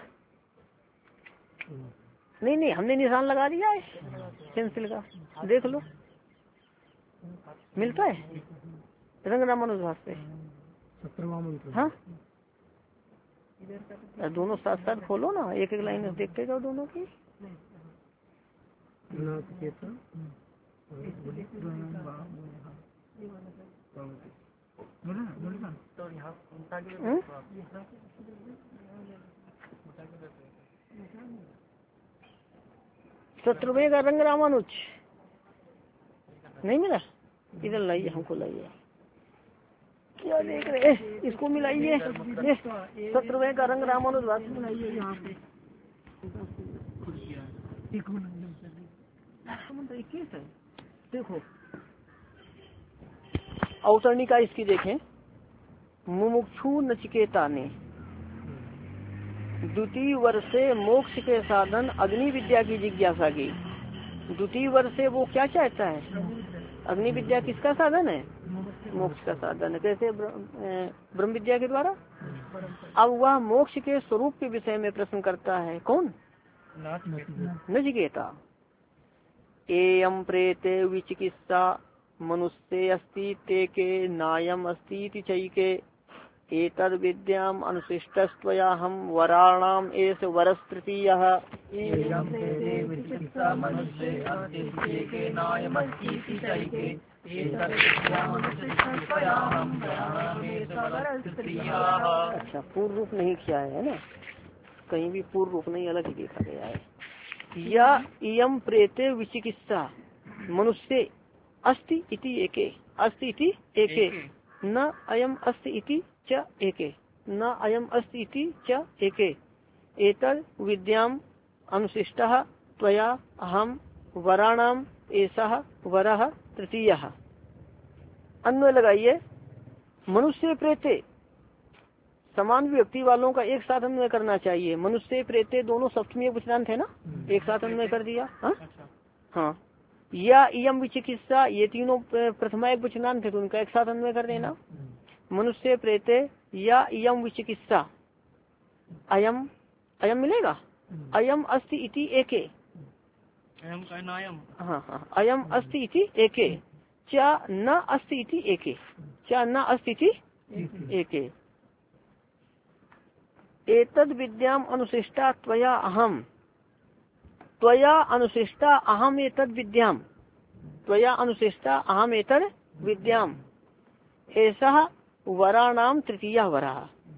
नहीं नहीं हमने निशान लगा दिया है पेंसिल का, देख लो, मिलता है रंग रामानुज भाष्य। हाँ, दोनों साथ साथ खोलो ना, एक एक लाइन देखते जाओ दोनों की। तो यहाँ शत्रुघ्न का रंग रामानुज नहीं मिला? इधर लाइए, हमको लाइए। क्या देख रहे हैं, इसको मिलाइए, सत्रहवें का रंग रामानुज भाष्य मिलाइए यहाँ पे इक्कीस है। देखो अवतरणिका इसकी देखें। मुमुक्षु नचिकेता ने द्वितीय वर्षे मोक्ष के साधन अग्नि विद्या की जिज्ञासा की। द्वितीय वर्षे वो क्या चाहता है? अग्नि विद्या किसका साधन है? मोक्ष का साधन है। कैसे? ब्रह्म विद्या के द्वारा। अब वह मोक्ष के स्वरूप के विषय में प्रश्न करता है। कौन? नचिकेता। एयं प्रेते विचिकित्सा मनुष्ये अस्ति ते के नायम अस्ति चैके एतद् विद्याम अनुशिष्टस्त्वयाहं वराणाम एष वरस् तृतीयः। अच्छा, पूर्व रूप नहीं किया है ना, कहीं भी पूर्व रूप नहीं, अलग ही देखा गया है। या इयम प्रेते विचिकित्सा मनुष्य अस्ति इति एके, अस्ति इति एके, न अयम अस्ति इति च एके, न अयम अस्ति इति च एके एतद् विद्याम अनुशिष्टः त्वया अहम वराणाम एषः वरः तृतीयः। अन्वय लगाइए। मनुष्य प्रेते समान व्यक्ति वालों का एक साथ अन्वय करना चाहिए। मनुष्य प्रेते दोनों सप्तमी वचनांत है ना, एक साथ अन्वय कर दिया। हाँ हाँ। या इयम विचिकित्सा, ये तीनों प्रथमा एक वचनांत है तो उनका एक साथ अन्वय कर देना। मनुष्य प्रेते या इयम विचिकित्सा, अयम अयम मिलेगा, अयम अस्ति इति एके, अयम का नायम। हाँ हाँ, अयम अस्ति इति एके च न अस्ति इति एके, च न अस्ति इति एके एतद् विद्याम अनुशिष्टा त्वया अहम, त्वया अनुशिष्टा अहम एतद् विद्याम, त्वया अनुशिष्टा अहम एतद् विद्याम ऐसा वराणाम तृतीया वरा।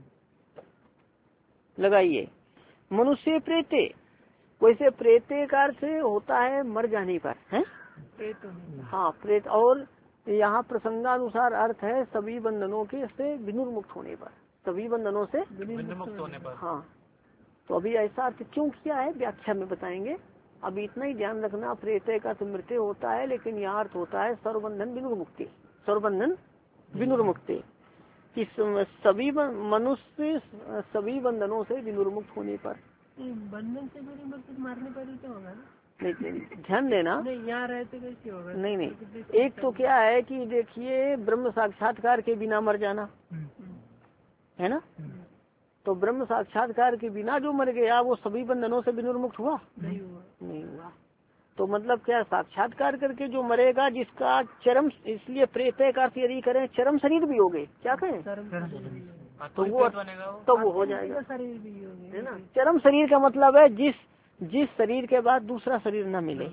लगाइए। मनुष्य प्रेते, वैसे प्रेते का अर्थ होता है मर जाने पर, है हाँ प्रेत, और यहाँ प्रसंगानुसार अर्थ है सभी बंधनों के से विनुर्मुक्त होने पर, सभी बंधनों से विनुर्मुक्त होने पर। हाँ, तो अभी ऐसा अर्थ क्यों किया है व्याख्या में बताएंगे। अभी इतना ही ध्यान रखना, प्रेते का तो मृत्यु होता है, लेकिन यहाँ अर्थ होता है सर्वबंधन विनुर्मुक्ति, सर्वबंधन विनुर्मुक्ति। इस सभी मनुष्य सभी बंधनों से विनुर्मुक्त होने पर। बंधन से विनुर्मुक्त मारने पर ही क्या होगा ना? नहीं, नहीं ध्यान देना, नहीं यहाँ रहते कैसे होगा? नहीं नहीं, एक तो क्या है कि देखिए ब्रह्म साक्षात्कार के बिना मर जाना है ना, तो ब्रह्म साक्षात्कार के बिना जो मर गया वो सभी बंधनों से विनुर्मुक्त हुआ? नहीं हुआ। नहीं हुआ। तो मतलब क्या, साक्षात्कार करके जो मरेगा जिसका चरम, इसलिए प्रेत का अर्थ यदि करें चरम शरीर भी हो गए, क्या कहें, तो वो तो वो हो जाएगा शरीर भी होगा, है ना। चरम शरीर का मतलब है जिस जिस शरीर के बाद दूसरा शरीर न मिले,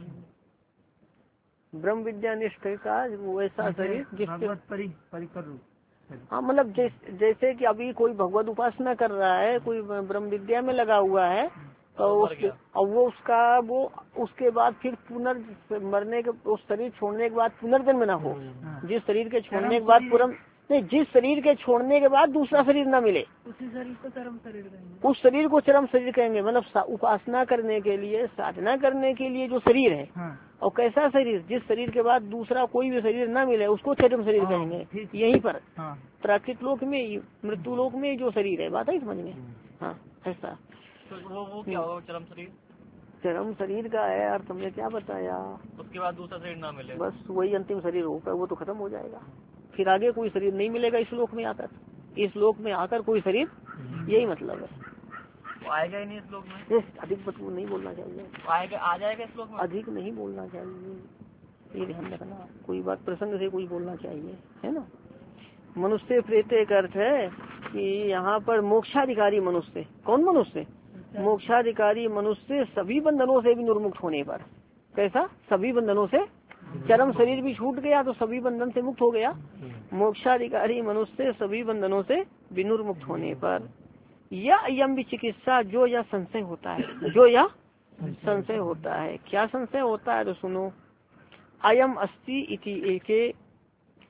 ब्रह्म विद्या निष्ठ का वैसा शरीर जिसके परिकर। हाँ मतलब जैस, जैसे कि अभी कोई भगवत उपासना कर रहा है, कोई ब्रह्म विद्या में लगा हुआ है, तो उसके और वो उसका वो उसके बाद फिर पुनर् मरने के, उस शरीर छोड़ने के बाद पुनर्जन्म न हो, जिस शरीर के छोड़ने के बाद पूरा नहीं, जिस शरीर के छोड़ने के बाद दूसरा शरीर न मिले उसी शरीर को चरम शरीर कहेंगे। उस शरीर को चरम शरीर कहेंगे। मतलब उपासना करने के लिए, साधना करने के लिए जो शरीर है, और कैसा शरीर, जिस शरीर के बाद दूसरा कोई भी शरीर न मिले उसको चरम शरीर कहेंगे। यहीं पर प्राकृत लोक में, मृत्यु लोक में जो शरीर है, बात है समझ में। हाँ ऐसा वो वो क्या होगा चरम शरीर? चरम शरीर का है अर्थ हमने क्या बताया, उसके बाद दूसरा शरीर ना मिले, बस वही अंतिम शरीर होगा, वो तो खत्म हो जाएगा, फिर आगे कोई शरीर नहीं मिलेगा इस लोक में आकर, इस लोक में आकर कोई शरीर, यही मतलब है। वो आएगा ही नहीं इस लोक में, अधिक बतू नहीं बोलना चाहिए, आएगा आ जाएगा इस लोक में, अधिक नहीं बोलना चाहिए, ये ध्यान रखना, कोई बात प्रसंग से कोई बोलना चाहिए, है ना। मनुष्य प्रेते का अर्थ है कि यहाँ पर मोक्षाधिकारी मनुष्य, कौन मनुष्य, मोक्षाधिकारी मनुष्य सभी बंधनों से भी निर्मुक्त होने पर। कैसा? सभी बंधनों से, चरम शरीर भी छूट गया तो सभी बंधन से मुक्त हो गया। मोक्षाधिकारी मनुष्य सभी बंधनों से विनुर्मुक्त होने पर। या यम भी चिकित्सा, जो यह संशय होता है, जो यह संशय होता है। क्या संशय होता है तो सुनो। अयम अस्ति इति एके,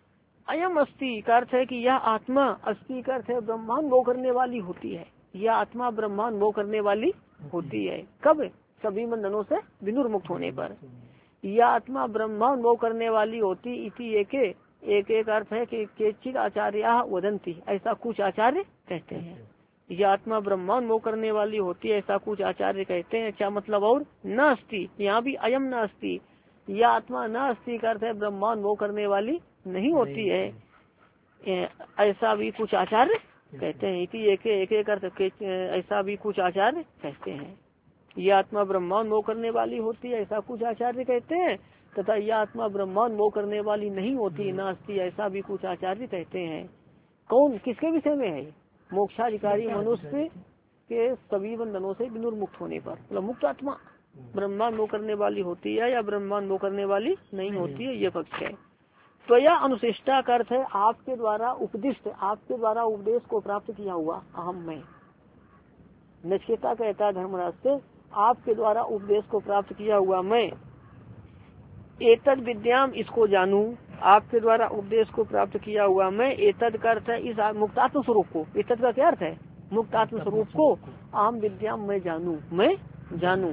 अयम अस्ति का अर्थ है कि यह आत्मा, अस्ति का अर्थ है ब्रह्मांड वो करने वाली होती है, यह आत्मा ब्रह्मांड वो करने वाली होती है। कब? सभी बंधनों से विनिर्मुक्त होने पर। यह आत्मा ब्रह्मांड वो करने वाली होती इति एक एक एक अर्थ है कि केचित आचार्य वदंती, ऐसा कुछ आचार्य कहते हैं। यह आत्मा ब्रह्मांड वो करने वाली होती है, ऐसा कुछ आचार्य कहते हैं। क्या मतलब? और न अस्ति, यहाँ भी अयम न अस्ति, यह आत्मा न अस्ति का अर्थ है ब्रह्मांड वो करने वाली नहीं होती है, ऐसा भी कुछ आचार्य कहते हैं। इति एक एक एक अर्थ ऐसा भी कुछ आचार्य कहते हैं। यह आत्मा ब्रह्मांड वो करने वाली होती है, ऐसा कुछ आचार्य कहते हैं, तथा यह आत्मा ब्रह्मांड वो करने वाली नहीं होती नास्ती, ऐसा भी कुछ आचार्य कहते हैं। कौन? किसके विषय में है? मोक्षाधिकारी मनुष्य के सभी बंधनों से विनिर्मुक्त होने पर। मतलब मुक्त आत्मा ब्रह्मांड वो करने वाली होती है या ब्रह्मांड वो करने वाली नहीं होती है, ये पक्ष है। तो यह अनुशिष्टा का अर्थ है आपके द्वारा उपदिष्ट, आपके द्वारा उपदेश को प्राप्त किया हुआ अहम मैं। नचिकेता कहता है धर्मराज से, आपके द्वारा उपदेश को प्राप्त किया हुआ मैं एतद विद्याम, इसको जानू। आपके द्वारा उपदेश को प्राप्त किया हुआ मैं, एतद का अर्थ है इस मुक्तात्म स्वरूप को। एतद का क्या अर्थ है? मुक्तात्म स्वरूप को। आम विद्याम मैं जानू, मैं जानू।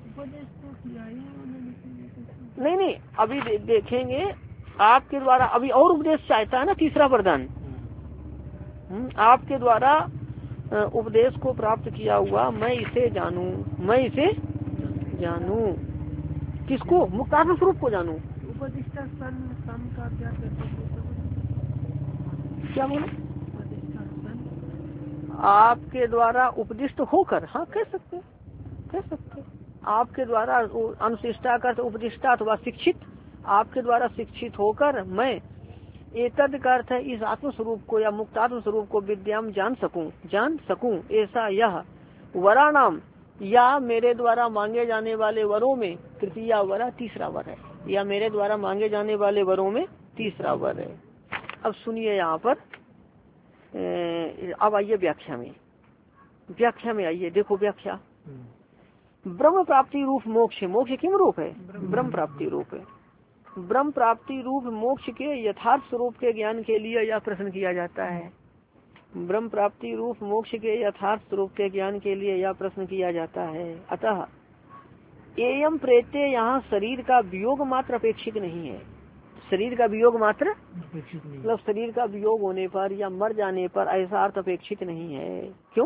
नहीं नहीं अभी दे, देखेंगे आपके द्वारा, अभी और उपदेश चाहता है ना, तीसरा वरदान। आपके द्वारा उपदेश को प्राप्त किया हुआ मैं इसे जानू, मैं इसे जानू। किसको? मुक्तात्म स्वरूप को जानू। उपदिष्टा सन सन का क्या कहते हैं? क्या बोले? आपके द्वारा उपदिष्ट होकर, हाँ कह सकते कह सकते आपके द्वारा अनुशिष्टा का उपदिष्टा अथवा शिक्षित, आपके द्वारा शिक्षित होकर मैं एतद का अर्थ है इस आत्म स्वरूप को या मुक्तात्म स्वरूप को विद्याम जान सकूं, जान सकूं। ऐसा यह वरानाम, या मेरे द्वारा मांगे जाने वाले वरों में तृतीया वरा, तीसरा वर है, या मेरे द्वारा मांगे जाने वाले वरों में तीसरा वर है। अब सुनिए यहाँ पर, अब आइए व्याख्या में, व्याख्या में आइए। देखो व्याख्या, ब्रह्म प्राप्ति रूप मोक्ष, मोक्ष किम रूप है? ब्रह्म प्राप्ति रूप है। ब्रह्म प्राप्ति रूप मोक्ष के यथार्थ स्वरूप के ज्ञान के लिए यह प्रश्न किया जाता है। ब्रह्म प्राप्ति रूप मोक्ष के यथार्थ स्वरूप के ज्ञान के लिए यह प्रश्न किया जाता है। अतः एयम प्रेत्य, यहाँ शरीर का वियोग मात्र अपेक्षित नहीं है। शरीर का वियोग मात्र मतलब शरीर का वियोग होने पर या मर जाने पर ऐसा अर्थ अपेक्षित नहीं है। क्यों?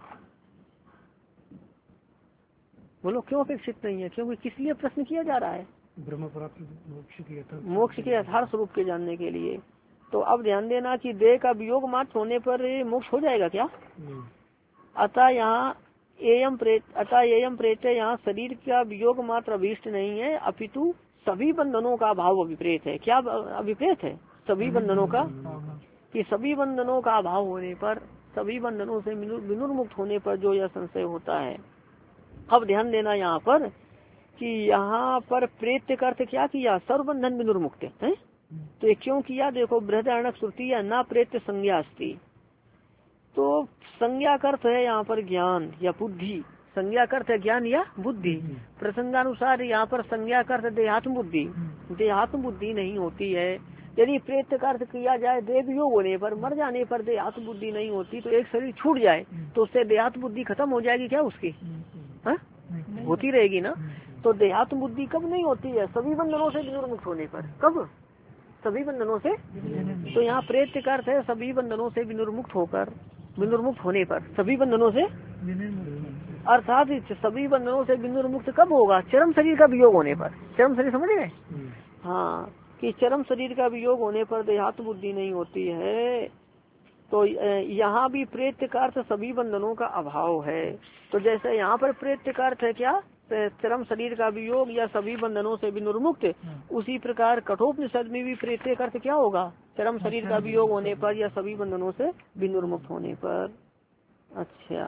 बोलो क्यों अपेक्षित नहीं है? क्योंकि किस लिए प्रश्न किया जा रहा है? ब्रह्म प्राप्ति मोक्ष के यथार्थ मोक्ष के यथार्थ स्वरूप के जानने के लिए। तो अब ध्यान देना कि देह का वियोग मात्र होने पर मोक्ष हो जाएगा क्या? अतः यहाँ एयम प्रेत, अतः एयम प्रेत, यहाँ शरीर का वियोग मात्र अभीष्ट नहीं है, अपितु सभी बंधनों का अभाव अभिप्रेत है। क्या अभिप्रेत है? सभी बंधनों का, कि सभी बंधनों का अभाव होने पर, सभी बंधनों से विनिर्मुक्त होने पर जो यह संशय होता है। अब ध्यान देना यहाँ पर कि यहाँ पर प्रेत्य का अर्थ क्या किया? सर्वबंधन विनिर्मुक्त है। तो ये क्यों किया? देखो बृहदारण्यक श्रुति या ना प्रेत्य संज्ञा अस्ति, तो संज्ञा का अर्थ है यहाँ पर ज्ञान या बुद्धि। संज्ञा का अर्थ है ज्ञान या बुद्धि। प्रसंगानुसार यहाँ पर संज्ञा का अर्थ देहात्म बुद्धि, देहात्म बुद्धि नहीं होती है। यदि प्रेत्य का अर्थ किया जाए देह वियोग होने पर, मर जाने पर देहात्म बुद्धि नहीं होती, तो एक शरीर छूट जाए तो उससे देहात्म बुद्धि खत्म हो जाएगी क्या उसकी? हा? होती रहेगी ना। तो देहात्म बुद्धि कब नहीं होती है? सभी बंधनों से विनिर्मुक्त होने पर। कब? सभी बंधनों से। तो यहाँ प्रेत्य का अर्थ है सभी बंधनों से विनिर्मुक्त होकर, विनिर्मुक्त होने पर, सभी बंधनों से, अर्थात सभी बंधनों से विनिर्मुक्त कब होगा? चरम शरीर का वियोग होने पर। चरम शरीर समझ गए? हाँ, कि चरम शरीर का वियोग होने पर देहात्म बुद्धि नहीं होती है। तो यहाँ भी प्रेत्य का अर्थ सभी बंधनों का अभाव है। तो जैसे यहाँ पर प्रेत्य का अर्थ है क्या? चरम शरीर का वियोग या सभी बंधनों से विनिर्मुक्त, उसी प्रकार कठोपनिषद में भी प्रेत्य का अर्थ क्या होगा? चरम शरीर का वियोग होने पर या सभी बंधनों से विनिर्मुक्त होने पर। अच्छा,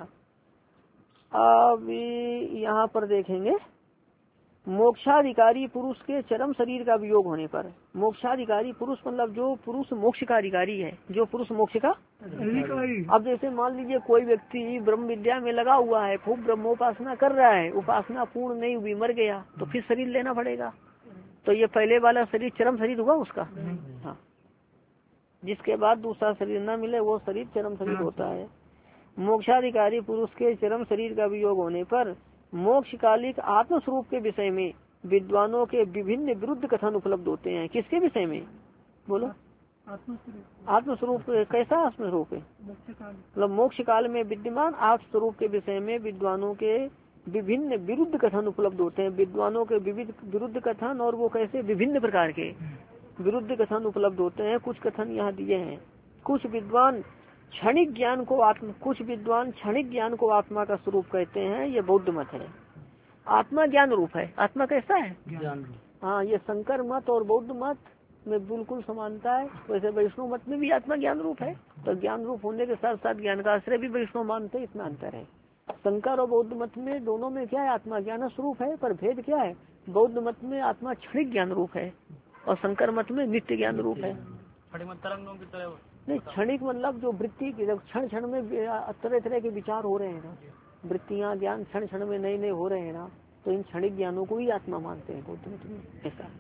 अब यहाँ पर देखेंगे मोक्षाधिकारी पुरुष के चरम शरीर का वियोग होने पर। मोक्षाधिकारी पुरुष मतलब जो पुरुष मोक्ष का अधिकारी है, जो पुरुष मोक्ष का अधिकारी। अब जैसे मान लीजिए कोई व्यक्ति ब्रह्म विद्या में लगा हुआ है, खूब ब्रह्मोपासना कर रहा है, उपासना पूर्ण नहीं हुई, मर गया, तो फिर शरीर लेना पड़ेगा। तो ये पहले वाला शरीर चरम शरीर हुआ उसका। हाँ, जिसके बाद दूसरा शरीर न मिले वो शरीर चरम शरीर होता है। मोक्षाधिकारी पुरुष के चरम शरीर का वियोग होने पर मोक्ष कालिक आत्म स्वरूप के विषय में विद्वानों के विभिन्न विरुद्ध कथन उपलब्ध होते हैं। किसके विषय में बोलो? आत्मस्वरूप। कैसा आत्मस्वरूप है? मतलब मोक्ष काल में विद्यमान आत्मस्वरूप के विषय में विद्वानों के विभिन्न विरुद्ध कथन उपलब्ध होते हैं। विद्वानों के विविध विरुद्ध कथन, और वो कैसे? विभिन्न प्रकार के विरुद्ध कथन उपलब्ध होते हैं। कुछ कथन यहाँ दिए हैं। कुछ विद्वान क्षणिक ज्ञान को आत्मा कुछ विद्वान क्षणिक ज्ञान को आत्मा का स्वरूप कहते हैं। ये बौद्ध मत है। आत्मा ज्ञान रूप है। आत्मा कैसा है? ज्ञान। हाँ, ये शंकर मत और बौद्ध मत में बिल्कुल समानता है। वैसे वैष्णव मत में भी आत्मा ज्ञान रूप है। तो ज्ञान रूप होने के साथ साथ ज्ञान का आश्रय भी वैष्णव मानते हैं। इतना अंतर है। शंकर और बौद्ध मत में दोनों में क्या है? आत्मा ज्ञान स्वरूप है। पर भेद क्या है? बौद्ध मत में आत्मा क्षणिक ज्ञान रूप है और शंकर मत में नित्य ज्ञान रूप है। तरंगों की तरह नहीं, क्षणिक मतलब जो वृत्ति की क्षण क्षण में तरह तरह के विचार हो रहे हैं ना, वृत्तियाँ ज्ञान क्षण क्षण में नए नए हो रहे हैं ना, तो इन क्षणिक ज्ञानों को ही आत्मा मानते हैं बौद्ध मत में। ऐसा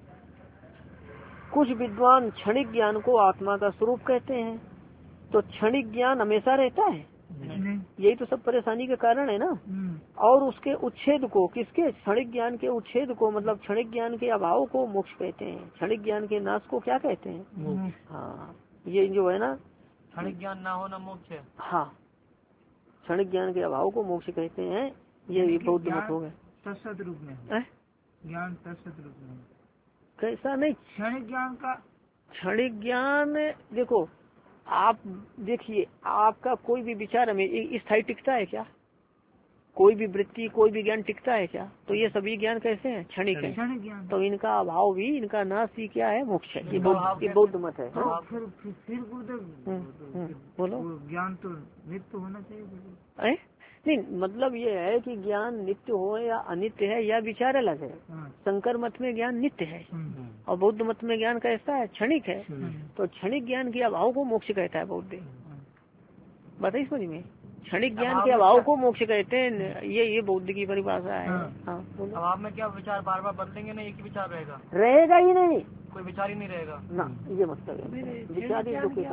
कुछ विद्वान क्षणिक ज्ञान को आत्मा का स्वरूप कहते हैं। तो क्षणिक ज्ञान हमेशा रहता है, यही तो सब परेशानी के कारण है ना। और उसके उच्छेद को, किसके? क्षणिक ज्ञान के उच्छेद को, मतलब क्षणिक ज्ञान के अभाव को मोक्ष कहते हैं। क्षणिक ज्ञान के नाश को क्या कहते हैं? हाँ, ये जो है ना, क्षणिक ज्ञान ना होना मोक्ष है। हाँ, क्षणिक ज्ञान के अभाव को मोक्ष कहते हैं। ये बौद्ध मत हो गए। तत्सत रूप में ज्ञान, तत्सत रूप में कैसा? नहीं, क्षणिक ज्ञान का क्षणिक ज्ञान देखो, आप देखिए, आपका कोई भी विचार हमें स्थायी टिकता है क्या? कोई भी वृत्ति, कोई भी ज्ञान टिकता है क्या? तो ये सभी ज्ञान कैसे हैं? क्षणिक है। तो इनका अभाव भी, इनका नाश ही क्या है? मोक्ष है। ये बौद्ध ये बौद्ध मत है। फिर फिर बोलो, ज्ञान तो नित्य होना चाहिए। नहीं, मतलब ये है कि ज्ञान नित्य हो या अनित्य है, यह विचार अलग है। शंकर मत में ज्ञान नित्य है और बौद्ध मत में ज्ञान कैसा है? क्षणिक है। तो क्षणिक ज्ञान के अभाव को मोक्ष कहता है बौद्ध। बताइए समझ में, क्षणिक ज्ञान के अभाव को मोक्ष कहते हैं। ये ये बौद्ध की परिभाषा है। हाँ, अभाव में क्या विचार बार बार बदलेंगे? नहीं, एक ही विचार रहेगा? रहेगा ही नहीं, कोई विचार ही नहीं रहेगा ना। ये मतलब है विचार ही दुख।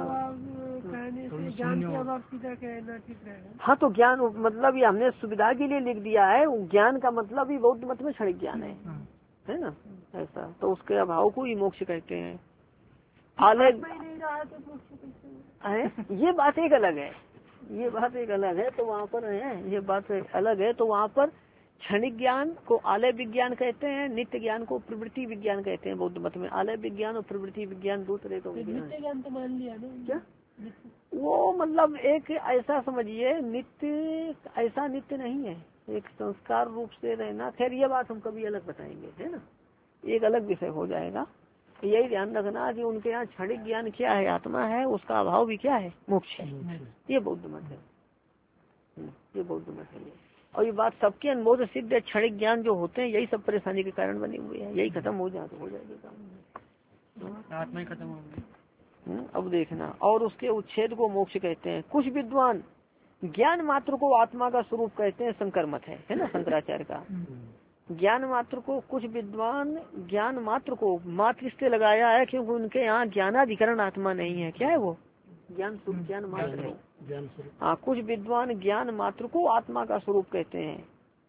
हाँ, तो ज्ञान मतलब ये हमने सुविधा के लिए लिख दिया है। ज्ञान का मतलब ही बौद्ध मत में क्षणिक ज्ञान है, है ना? ऐसा, तो उसके अभाव को ही मोक्ष कहते हैं। अलग है, ये बात एक अलग है। ये बात एक अलग है, तो वहाँ पर है, ये बात अलग है। तो वहाँ पर क्षणिक ज्ञान को आलय विज्ञान कहते हैं, नित्य ज्ञान को प्रवृत्ति विज्ञान कहते हैं बौद्ध मत में। आलय विज्ञान और प्रवृत्ति विज्ञान दो तरह का नित्य ज्ञान तो मान लिया ना क्या? वो मतलब एक ऐसा समझिए, नित्य ऐसा नित्य नहीं है, एक संस्कार रूप से रहना। खैर ये बात हम कभी अलग बताएंगे, है ना, एक अलग विषय हो जाएगा। यही ध्यान रखना कि उनके यहाँ क्षणिक ज्ञान क्या है? आत्मा है, उसका अभाव भी क्या है? मोक्ष है। ये बौद्ध मत है, ये बौद्ध मत है। और ये बात सबके अनुभव सिद्ध है। क्षणिक ज्ञान जो होते हैं यही सब परेशानी के कारण बने हुए हैं। यही खत्म हो जाए तो हो जाएगी काम, आत्मा ही खत्म हो गई। अब देखना, और उसके उच्छेद को मोक्ष कहते हैं। कुछ विद्वान ज्ञान मात्र को आत्मा का स्वरूप कहते हैं। शंकर मत है, है ना, शंकराचार्य का। ज्ञान मात्र को, कुछ विद्वान ज्ञान मात्र को मात्र इससे लगाया है क्योंकि उनके यहाँ ज्ञानाधिकरण आत्मा नहीं है। क्या है वो? ज्ञान स्वरूप, ज्ञान मात्र है। हाँ, कुछ विद्वान ज्ञान मात्र को आत्मा का स्वरूप कहते हैं।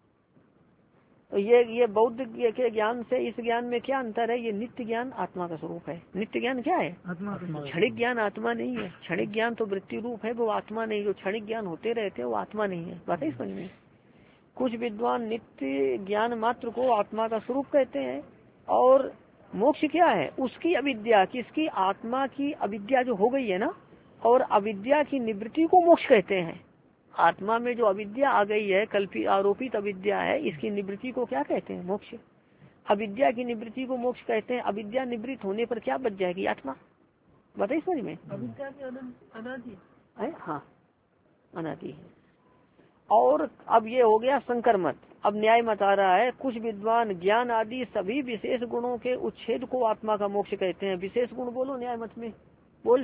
तो ये ये बौद्ध के ज्ञान से इस ज्ञान में क्या अंतर है? ये नित्य ज्ञान आत्मा का स्वरूप है। नित्य ज्ञान क्या है? क्षणिक ज्ञान आत्मा नहीं है। क्षणिक ज्ञान तो वृत्ति रूप है, वो आत्मा नहीं। जो क्षणिक ज्ञान होते रहते हैं वो आत्मा नहीं है। बात है समझ में? कुछ विद्वान नित्य ज्ञान मात्र को आत्मा का स्वरूप कहते हैं। और मोक्ष क्या है? उसकी अविद्या, किसकी? आत्मा की अविद्या जो हो गई है ना, और अविद्या की निवृत्ति को मोक्ष कहते हैं। आत्मा में जो अविद्या आ गई है, कल्पित आरोपित अविद्या है, इसकी निवृत्ति को क्या कहते हैं? मोक्ष। अविद्या की निवृत्ति को मोक्ष कहते हैं। अविद्या निवृत्त होने पर क्या बच जाएगी? आत्मा। बताइए समझ में? अविद्या की अनादि है, हाँ, अनादि है। और अब ये हो गया शंकर मत। अब न्याय मत आ रहा है। कुछ विद्वान ज्ञान आदि सभी विशेष गुणों के उच्छेद को आत्मा का मोक्ष कहते हैं। विशेष गुण बोलो न्याय मत में, बोल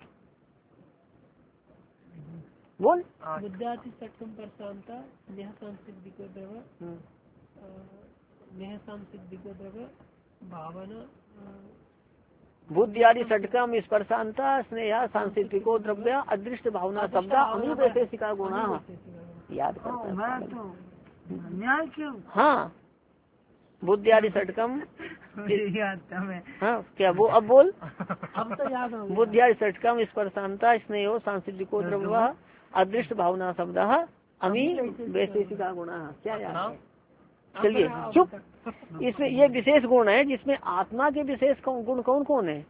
बोल। विद्यार्थी सक्षम प्रशांता नेह सांसिक दिग्गद्रव नेह सांसिक दिग्गद्रव भावना बुद्धि आदि षटकम स्पर्शांता स्नेहा सांस्कृतिको द्रव्य अदृष्ट भावना शब्द अमी वैशेषिका गुणा याद करता है। न्याय क्यों? हाँ बुद्धि आदि षटकम। याद हाँ क्या वो अब बोल। अब तो याद हो। बुद्धि आदि षटकम स्पर्शांता स्नेहो सांस्कृतिको द्रव्य अदृष्ट भावना शब्द अमी वैशेषिका गुणा क्या याद है? चलिए चुप। इसमें ये विशेष गुण है जिसमें आत्मा के विशेष गुण कौन कौन है?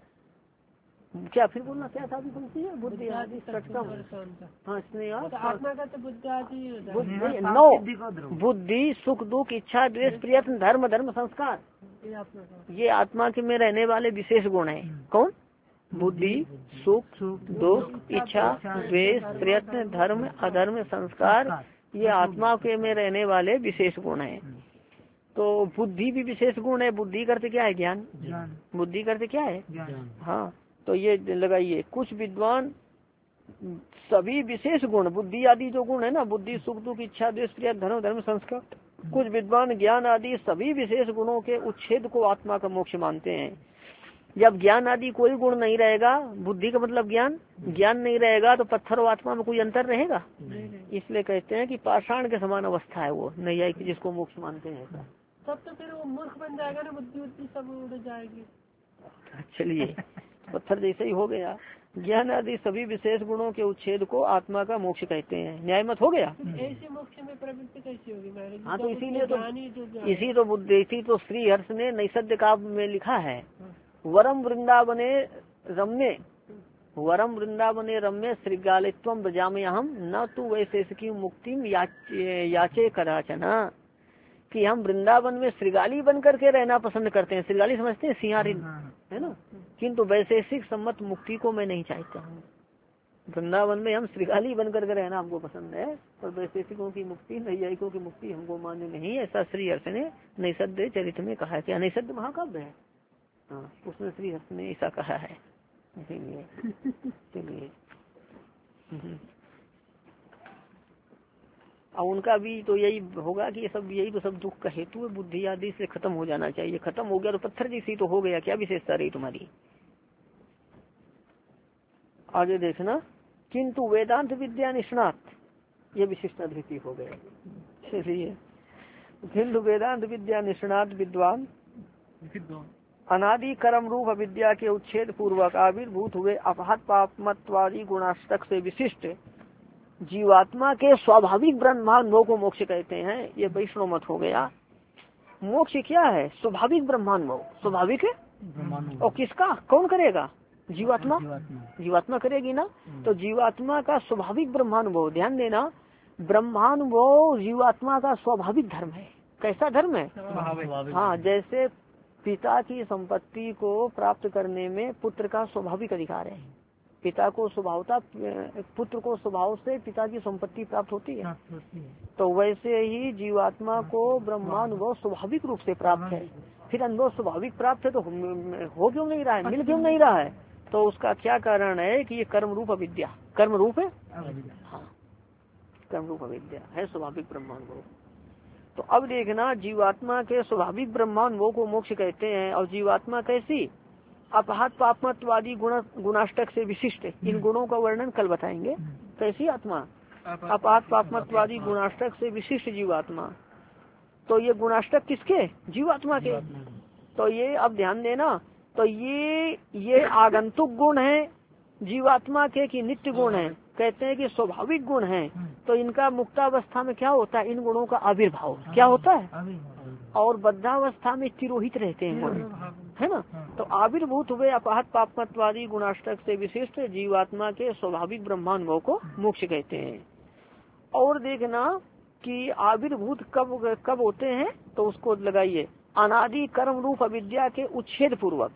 क्या फिर बोलना क्या था? अभी कौन सी है? बुद्धि आदि षटकम। हाँ स्नेह आत्मा का तो बुद्धि आदि बुद्धि नौ बुद्धि सुख दुख इच्छा द्वेष प्रयत्न धर्म धर्म संस्कार ये आत्मा के में रहने वाले विशेष गुण है। कौन? बुद्धि सुख दुख इच्छा द्वेष प्रयत्न धर्म अधर्म संस्कार ये आत्मा के में रहने वाले विशेष गुण है। तो बुद्धि भी विशेष गुण है। बुद्धि करते क्या है? ज्ञान। बुद्धि करते क्या है? हाँ तो ये लगाइए कुछ विद्वान सभी विशेष गुण बुद्धि आदि जो गुण है ना बुद्धि सुख दुख इच्छा द्वेष प्रिय धर्म धर्म संस्कार कुछ विद्वान ज्ञान आदि सभी विशेष गुणों के उच्छेद को आत्मा का मोक्ष मानते हैं। जब ज्ञान आदि कोई गुण नहीं रहेगा बुद्धि का मतलब ज्ञान ज्ञान नहीं रहेगा तो पत्थर और आत्मा में कोई अंतर रहेगा? इसलिए कहते हैं कि पाषाण के समान अवस्था है वो नैयायिक जिसको मोक्ष मानते हैं। तब तो फिर वो मूर्ख बन जाएगा ना बुद्धि उद्धि सब उड़ जाएगी। चलिए पत्थर जैसे ही हो गया। ज्ञान आदि सभी विशेष गुणों के उच्छेद को आत्मा का मोक्ष कहते हैं। न्याय मत हो गया। ऐसे मोक्ष में प्रवृत्ति कैसी होगी? हाँ तो इसीलिए तो इसी तो बुद्धि इसी तो श्री हर्ष ने नैषद्य काव्य में लिखा है वरम वृंदावने रम्य वरम वृंदावने रम्य श्रीगालित्व ब्रजामे हम न तो वैशेषिकी मुक्ति याचे कदाचना कि हम वृंदावन में श्रीगाली बन करके रहना पसंद करते हैं। श्रीगाली समझते हैं सिंहारिन है ना। किंतु वैशेषिक सम्मत मुक्ति को मैं नहीं चाहता हूँ। वृंदावन में हम श्रीगाली बन करके रहना हमको पसंद है और वैशेषिकों की मुक्ति नैयायिकों की मुक्ति हमको मान्य नहीं। ऐसा श्री हर्ष ने नैषद्य चरित्र में कहा है। क्या नैषद्य महाकाव्य है? हाँ उसमें श्री हर्ष ने ऐसा कहा है। इसीलिए चलिए और उनका भी तो यही होगा कि ये सब यही तो सब दुख का हेतु है। बुद्धि आदि से खत्म हो जाना चाहिए। खत्म हो गया तो पत्थर जैसी तो हो गया। क्या विशेषता रही तुम्हारी? आगे देखना किंतु वेदांत विद्या निष्णात ये विशिष्ट अद्वितीय हो गया। चलिए किंतु वेदांत विद्या निष्णात विद्वान अनादि कर्म रूप अविद्या के उच्छेद पूर्वक आविर्भूत हुए अपहत पापमत्वादी गुणाष्टक से विशिष्ट जीवात्मा के स्वाभाविक ब्रह्मानुभव को मोक्ष कहते हैं। ये वैष्णव मत हो गया। मोक्ष क्या है? स्वाभाविक ब्रह्मानुभव। स्वाभाविक है और किसका? कौन करेगा? जीवात्मा। जीवात्मा करेगी ना। तो जीवात्मा का स्वाभाविक ब्रह्मानुभव ध्यान देना। ब्रह्मानुभव जीवात्मा का स्वाभाविक धर्म है। कैसा धर्म है? हाँ जैसे पिता की संपत्ति को प्राप्त करने में पुत्र का स्वाभाविक अधिकार है। पिता को स्वभावता पुत्र को स्वभाव से पिता की संपत्ति प्राप्त होती है। तो वैसे ही जीवात्मा को ब्रह्मानुभव स्वाभाविक रूप से प्राप्त है। फिर अनुभव स्वाभाविक प्राप्त है तो हो क्यों नहीं रहा है? मिल क्यों नहीं रहा है? तो उसका क्या कारण है कि ये कर्म रूप अविद्या। कर्म रूप है हाँ कर्म रूप अविद्या है स्वाभाविक ब्रह्मानुभव। तो अब देखना जीवात्मा के स्वाभाविक ब्रह्मानुभव को मोक्ष कहते हैं। और जीवात्मा कैसी? अपहत पापमत्वादी गुण गुणाष्टक से विशिष्ट। इन गुणों का वर्णन कल बताएंगे। कैसी आत्मा? अपहत पापमत्वादी गुणाष्टक से विशिष्ट जीवात्मा। तो ये गुणाष्टक किसके? जीवात्मा के। तो ये अब ध्यान देना। तो ये ये आगंतुक गुण है जीवात्मा के कि नित्य गुण है? कहते हैं कि स्वाभाविक गुण है। तो इनका मुक्तावस्था में क्या होता है? इन गुणों का आविर्भाव क्या होता है? और बद्धावस्था में तिरोहित रहते हैं गुण है ना। तो आविर्भूत हुए अपहत पापमत्वादी गुणाष्टक से विशिष्ट जीवात्मा के स्वाभाविक ब्रह्मानुभव को मोक्ष कहते हैं। और देखना कि आविर्भूत कब कब होते हैं? तो उसको लगाइए अनादि कर्म रूप अविद्या के उच्छेद पूर्वक।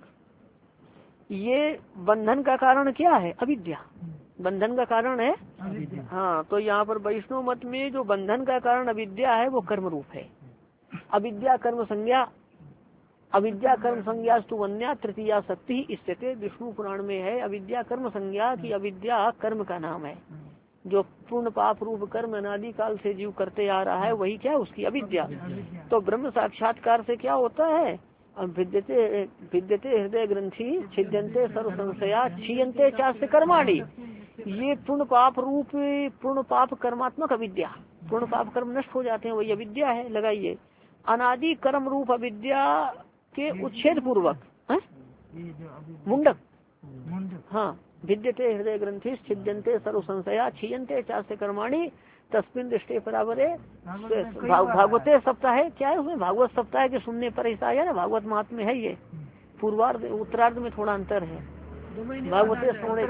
ये बंधन का कारण क्या है? अविद्या। बंधन का कारण है हाँ। तो यहाँ पर वैष्णव मत में जो बंधन का कारण अविद्या है वो कर्म रूप है। अविद्या कर्म संज्ञा अविद्या कर्म संज्ञा स्तुवन्या तृतीया शक्ति स्थिति विष्णु पुराण में है। अविद्या कर्म संज्ञा की अविद्या कर्म का नाम है। जो पूर्ण पाप रूप कर्म अनादि काल से जीव करते आ रहा है वही क्या? उसकी अविद्या। तो ब्रह्म साक्षात्कार से क्या होता है अब विद्यते विद्यते हृदय ग्रंथि छिद्यंते सर्व संशया क्षीयंते चास्य कर्माणि। ये पूर्ण पाप रूप पूर्ण पाप कर्मात्मक अविद्या, पूर्ण पाप कर्म नष्ट हो जाते हैं, वही अविद्या है। लगाइए अनादि कर्म रूप अविद्या के उच्छेद पूर्वक मुंडक। हाँ, विद्यते हृदय ग्रंथि छिद्यंते सर्व संशया क्षीयंते चास्य कर्माणि तस्मिन दृष्टि बराबर है। भागवते सप्ताह है, क्या है उसमें भागवत सप्ताह के सुनने पर ऐसा आया ना, भागवत महात्म्य है ये। पूर्वार्ध उत्तरार्ध में थोड़ा अंतर है, भागवते सोने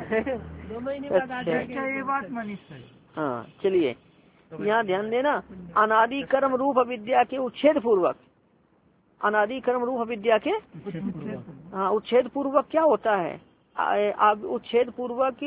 से। हाँ चलिए यहाँ ध्यान देना, अनादि कर्म रूप अविद्या के उच्छेद पूर्वक, अनादि कर्म रूप अविद्या के हाँ उच्छेद पूर्वक क्या होता है, उच्छेद पूर्वक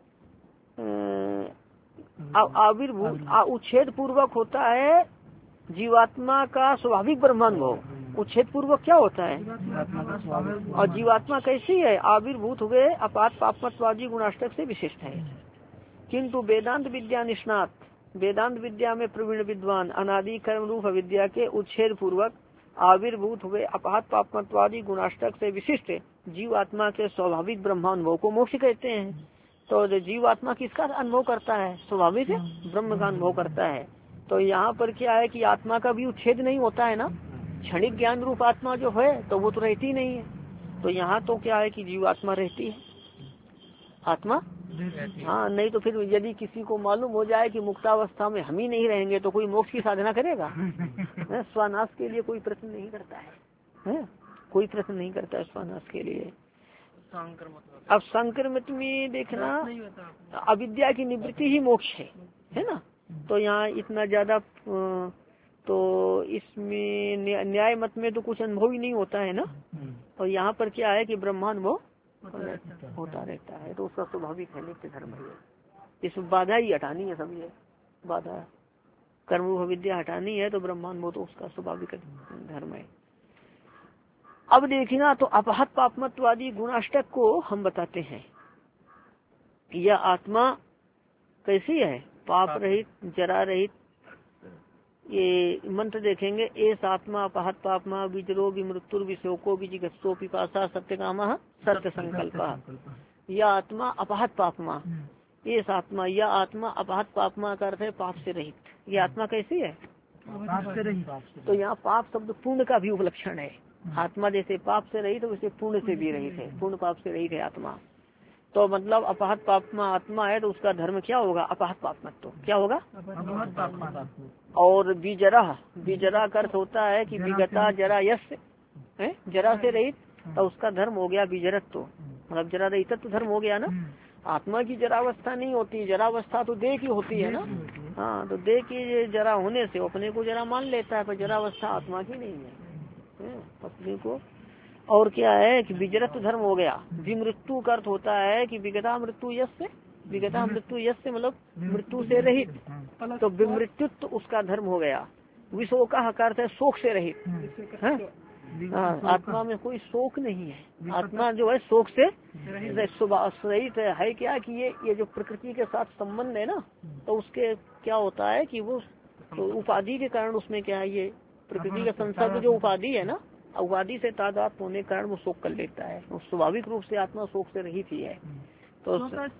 आविर्भूत उच्छेद पूर्वक होता है जीवात्मा का स्वाभाविक ब्रह्मानुभव। उच्छेद पूर्वक क्या होता है, और जीवात्मा कैसी है, आविर्भूत हुए अपात पापमत्वादी गुणाष्टक से विशिष्ट है। किंतु वेदांत विद्या निष्णात, वेदांत विद्या में प्रवीण विद्वान अनादि कर्म रूप अविद्या के उच्छेद पूर्वक आविर्भूत हुए अपात पापमत्वादी गुणाष्टक से विशिष्ट जीवात्मा के स्वाभाविक ब्रह्मानुभव को मोक्ष कहते हैं। तो जीवात्मा किसका अनुभव करता है, स्वाभाविक ब्रह्म का अनुभव करता है। तो यहाँ पर क्या है कि आत्मा का भी उच्छेद नहीं होता है ना, क्षणिक ज्ञान रूप आत्मा जो है तो वो तो रहती नहीं है। तो यहाँ तो क्या है कि जीवात्मा रहती है, आत्मा हाँ, नहीं तो फिर यदि किसी को मालूम हो जाए कि मुक्तावस्था में हम ही नहीं रहेंगे तो कोई मोक्ष की साधना करेगा? स्वानाश के लिए कोई प्रश्न नहीं करता है, है? कोई प्रश्न नहीं करता है स्वानाश के लिए। अब संक्रमित में देखना अविद्या की निवृत्ति ही मोक्ष है, है ना। तो यहाँ इतना ज्यादा तो इसमें न्याय मत में तो कुछ अनुभव ही नहीं होता है ना। और यहाँ पर क्या है कि ब्रह्मानुभव होता रहता है, तो उसका स्वाभाविक है, नित्य धर्म है। इस बाधा ही हटानी है, सब ये बाधा कर्म विद्या हटानी है तो ब्रह्मानुभव तो उसका स्वाभाविक धर्म है। अब देखना तो अपहत पापमत्वादी गुणाष्टक को हम बताते हैं। यह आत्मा कैसी है, पाप रहित जरा रहित। ये मंत्र देखेंगे, एस आत्मा अपहत पापमा विजरो विमृत्युर विशोको विजिगत्सो पिपासा सत्यकामः सत्य संकल्प। यह आत्मा अपहत पापमा, एस आत्मा यह आत्मा अपहत पापमा का अर्थ है पाप से रहित। ये आत्मा कैसी है, पाप से रहित। तो यहाँ पाप शब्द पूर्ण का भी उपलक्षण है। आत्मा जैसे पाप से रहित है वैसे पूर्ण से भी रहित है, पूर्ण पाप से रहित है आत्मा। तो मतलब अपहत पापमा आत्मा है तो उसका धर्म क्या होगा, अपहत पापमत्व। तो क्या होगा, और विजरा, विजरा का अर्थ होता है कि विगता जरा यश है, जरा से रहित, तो उसका धर्म हो गया विजरत्व, मतलब जरा रहित तो धर्म हो गया ना। आत्मा की जरावस्था नहीं होती, जरावस्था तो देह की होती है ना। हाँ, तो देह की जरा होने से अपने को जरा मान लेता है, पर जरावस्था आत्मा की नहीं है अपने को। और क्या है कि विजरत्व धर्म हो गया। विमृत्यु का अर्थ होता है कि विगता मृत्यु यश से, विगता मृत्यु यश से मतलब मृत्यु से रहित, तो विमृत्युत्व उसका धर्म हो गया। विशोक का अर्थ है शोक से रहित। हाँ, आत्मा में कोई शोक नहीं है, आत्मा जो है शोक से रहित है, है क्या कि ये ये जो प्रकृति के साथ संबंध है ना, तो उसके क्या होता है कि वो तो उपाधि के कारण उसमें क्या है, ये प्रकृति का संसर्ग जो उपाधि है ना, उपाधि से तादात्म्य होने के कारण वो शोक कर लेता है। वो स्वाभाविक रूप से आत्मा शोक से रहित ही है। तो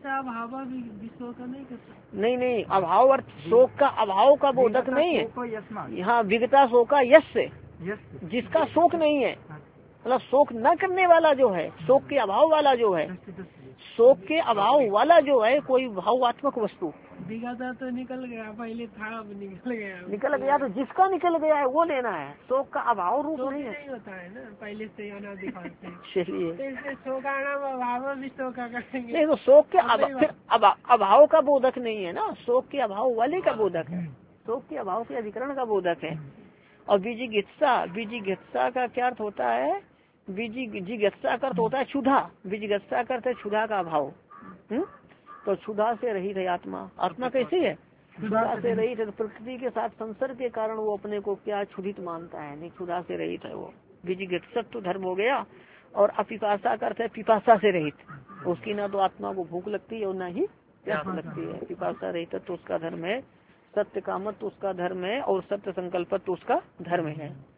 नहीं नहीं, अभाव अर्थ शोक का अभाव का बोधक नहीं है यहाँ। विगता शोका यश से, जिसका शोक नहीं है, मतलब शोक न करने वाला जो है, शोक के अभाव वाला जो है, शोक के अभाव वाला जो है कोई भावात्मक वस्तु। विगता तो निकल गया, पहले था अब निकल गया, निकल गया तो जिसका निकल गया है वो लेना है। शोक का अभाव रूप नहीं है, नहीं होता है ना, पहले से दिखाते हैं। चलिए शोकाना अभाव भी शोक करेंगे, नहीं तो शोक के अभाव का बोधक नहीं है ना, शोक के अभाव वाले का बोधक है, शोक के अभाव के अधिकरण का बोधक है। और बीजिगित्सा, बीजिगित्सा का क्या अर्थ होता है, बीजिगित्सा का अर्थ होता है क्षुधा, बीजिगित्सा का अर्थ है क्षुधा का अभाव। हम्म, तो क्षुधा से रहित है आत्मा। आत्मा कैसी है, क्षुधा से रहित है। तो प्रकृति के साथ संसर्ग के कारण वो अपने को क्या क्षुधित मानता है, नहीं, क्षुधा से रहित है वो, बीजिगित्सक तो धर्म हो गया। और अपिपासा का अर्थ है पिपासा से रहित, उसकी ना तो आत्मा को भूख लगती है और ना ही प्यास लगती है। पिपासा रहित तो उसका धर्म है, सत्य कामत तो उसका धर्म है, और सत्य संकल्प तो उसका धर्म है।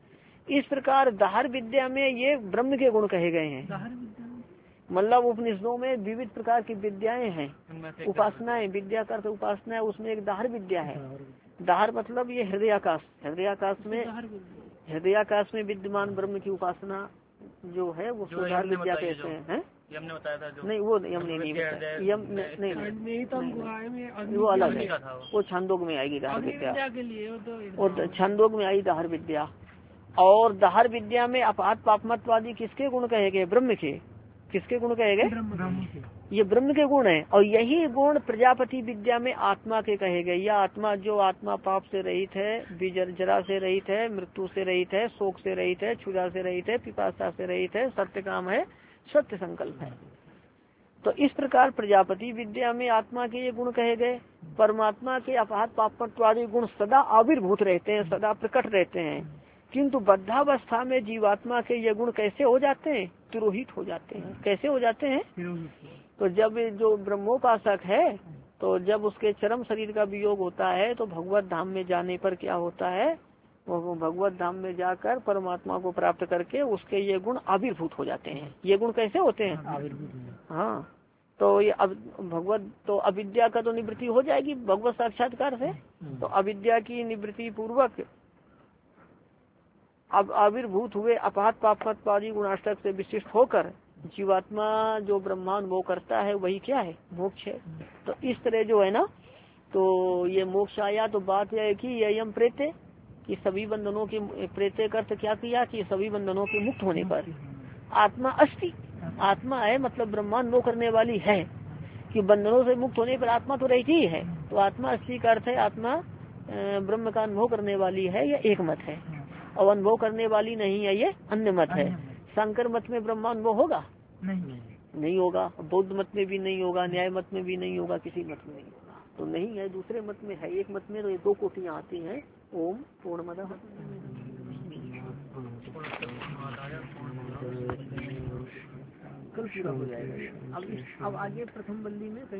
इस प्रकार दाहर विद्या में ये ब्रह्म के गुण कहे गए हैं। मतलब उपनिषदों में विविध प्रकार की विद्याएं हैं, उपासनाएं, विद्या का अर्थ उपासना है, उसमें एक दाहर विद्या है। दाहर मतलब ये हृदयाकाश, हृदयाकाश में हृदयाकाश में विद्यमान ब्रह्म की उपासना जो है वो दाहर विद्या कहते हैं। है? यम ने बताया था जो नहीं वो यम ने नहीं बताया, यम नहीं नहीं वो अलग है, वो छंदोग में आएगी दाहर विद्या, और छंदोग में आई दाहर विद्या। और दाहर विद्या में अपात पापमत्वादी किसके गुण कहे गए? ब्रह्म के। किसके गुण कहे गए? ये ब्रह्म के गुण है। और यही गुण प्रजापति विद्या में आत्मा के कहे गए। यह आत्मा जो आत्मा पाप से रहित है, विजरा से रहित है, मृत्यु से रहित है, शोक से रहित है, क्षुधा से रहित है, पिपासा से रहित है, सत्य काम है, सत्य संकल्प है। तो इस प्रकार प्रजापति विद्या में आत्मा के ये गुण कहे गए। परमात्मा के अपात पापत्वादी गुण सदा आविर्भूत रहते हैं, सदा प्रकट रहते हैं। किंतु बद्धावस्था में जीवात्मा के ये गुण कैसे हो जाते हैं? तिरोहित हो जाते हैं। कैसे हो जाते हैं? तो जब जो ब्रह्मोपासक है, तो जब उसके चरम शरीर का वियोग होता है तो भगवत धाम में जाने पर क्या होता है? वो भगवत धाम में जाकर परमात्मा को प्राप्त करके उसके ये गुण आविर्भूत हो जाते हैं। ये गुण कैसे होते हैं? आविर्भूत। हाँ, तो ये अब भगवत तो अविद्या का तो निवृत्ति हो जाएगी भगवत साक्षात्कार से। तो अविद्या की निवृत्ति पूर्वक अब आविर्भूत हुए अपात पापमत्वादी गुणाष्टक से विशिष्ट होकर जीवात्मा जो ब्रह्मानुभव करता है वही क्या है? मोक्ष है। तो इस तरह जो है ना, तो ये मोक्ष आया तो बात यह है कि यम प्रेते कि सभी बंधनों के प्रेते का अर्थ क्या किया कि सभी बंधनों के मुक्त होने पर आत्मा अस्ति, आत्मा है मतलब ब्रह्मानुभव करने वाली है कि बंधनों से मुक्त होने पर आत्मा तो रहती ही है। तो आत्मा अस्ति का अर्थ है आत्मा ब्रह्म का अनुभव करने वाली है, यह एक मत है। और अनुभव करने वाली नहीं है, ये अन्य मत है। शंकर मत में ब्रह्मानुभव होगा? नहीं, नहीं होगा। बौद्ध मत में भी नहीं होगा, न्याय मत में भी नहीं होगा, किसी मत में नहीं होगा। तो नहीं है, दूसरे मत में है। एक मत में तो ये दो कोटियां आती हैं। ओम पूर्णमदः कल पूरा हो जाएगा। अब अब आगे प्रथम बल्ली में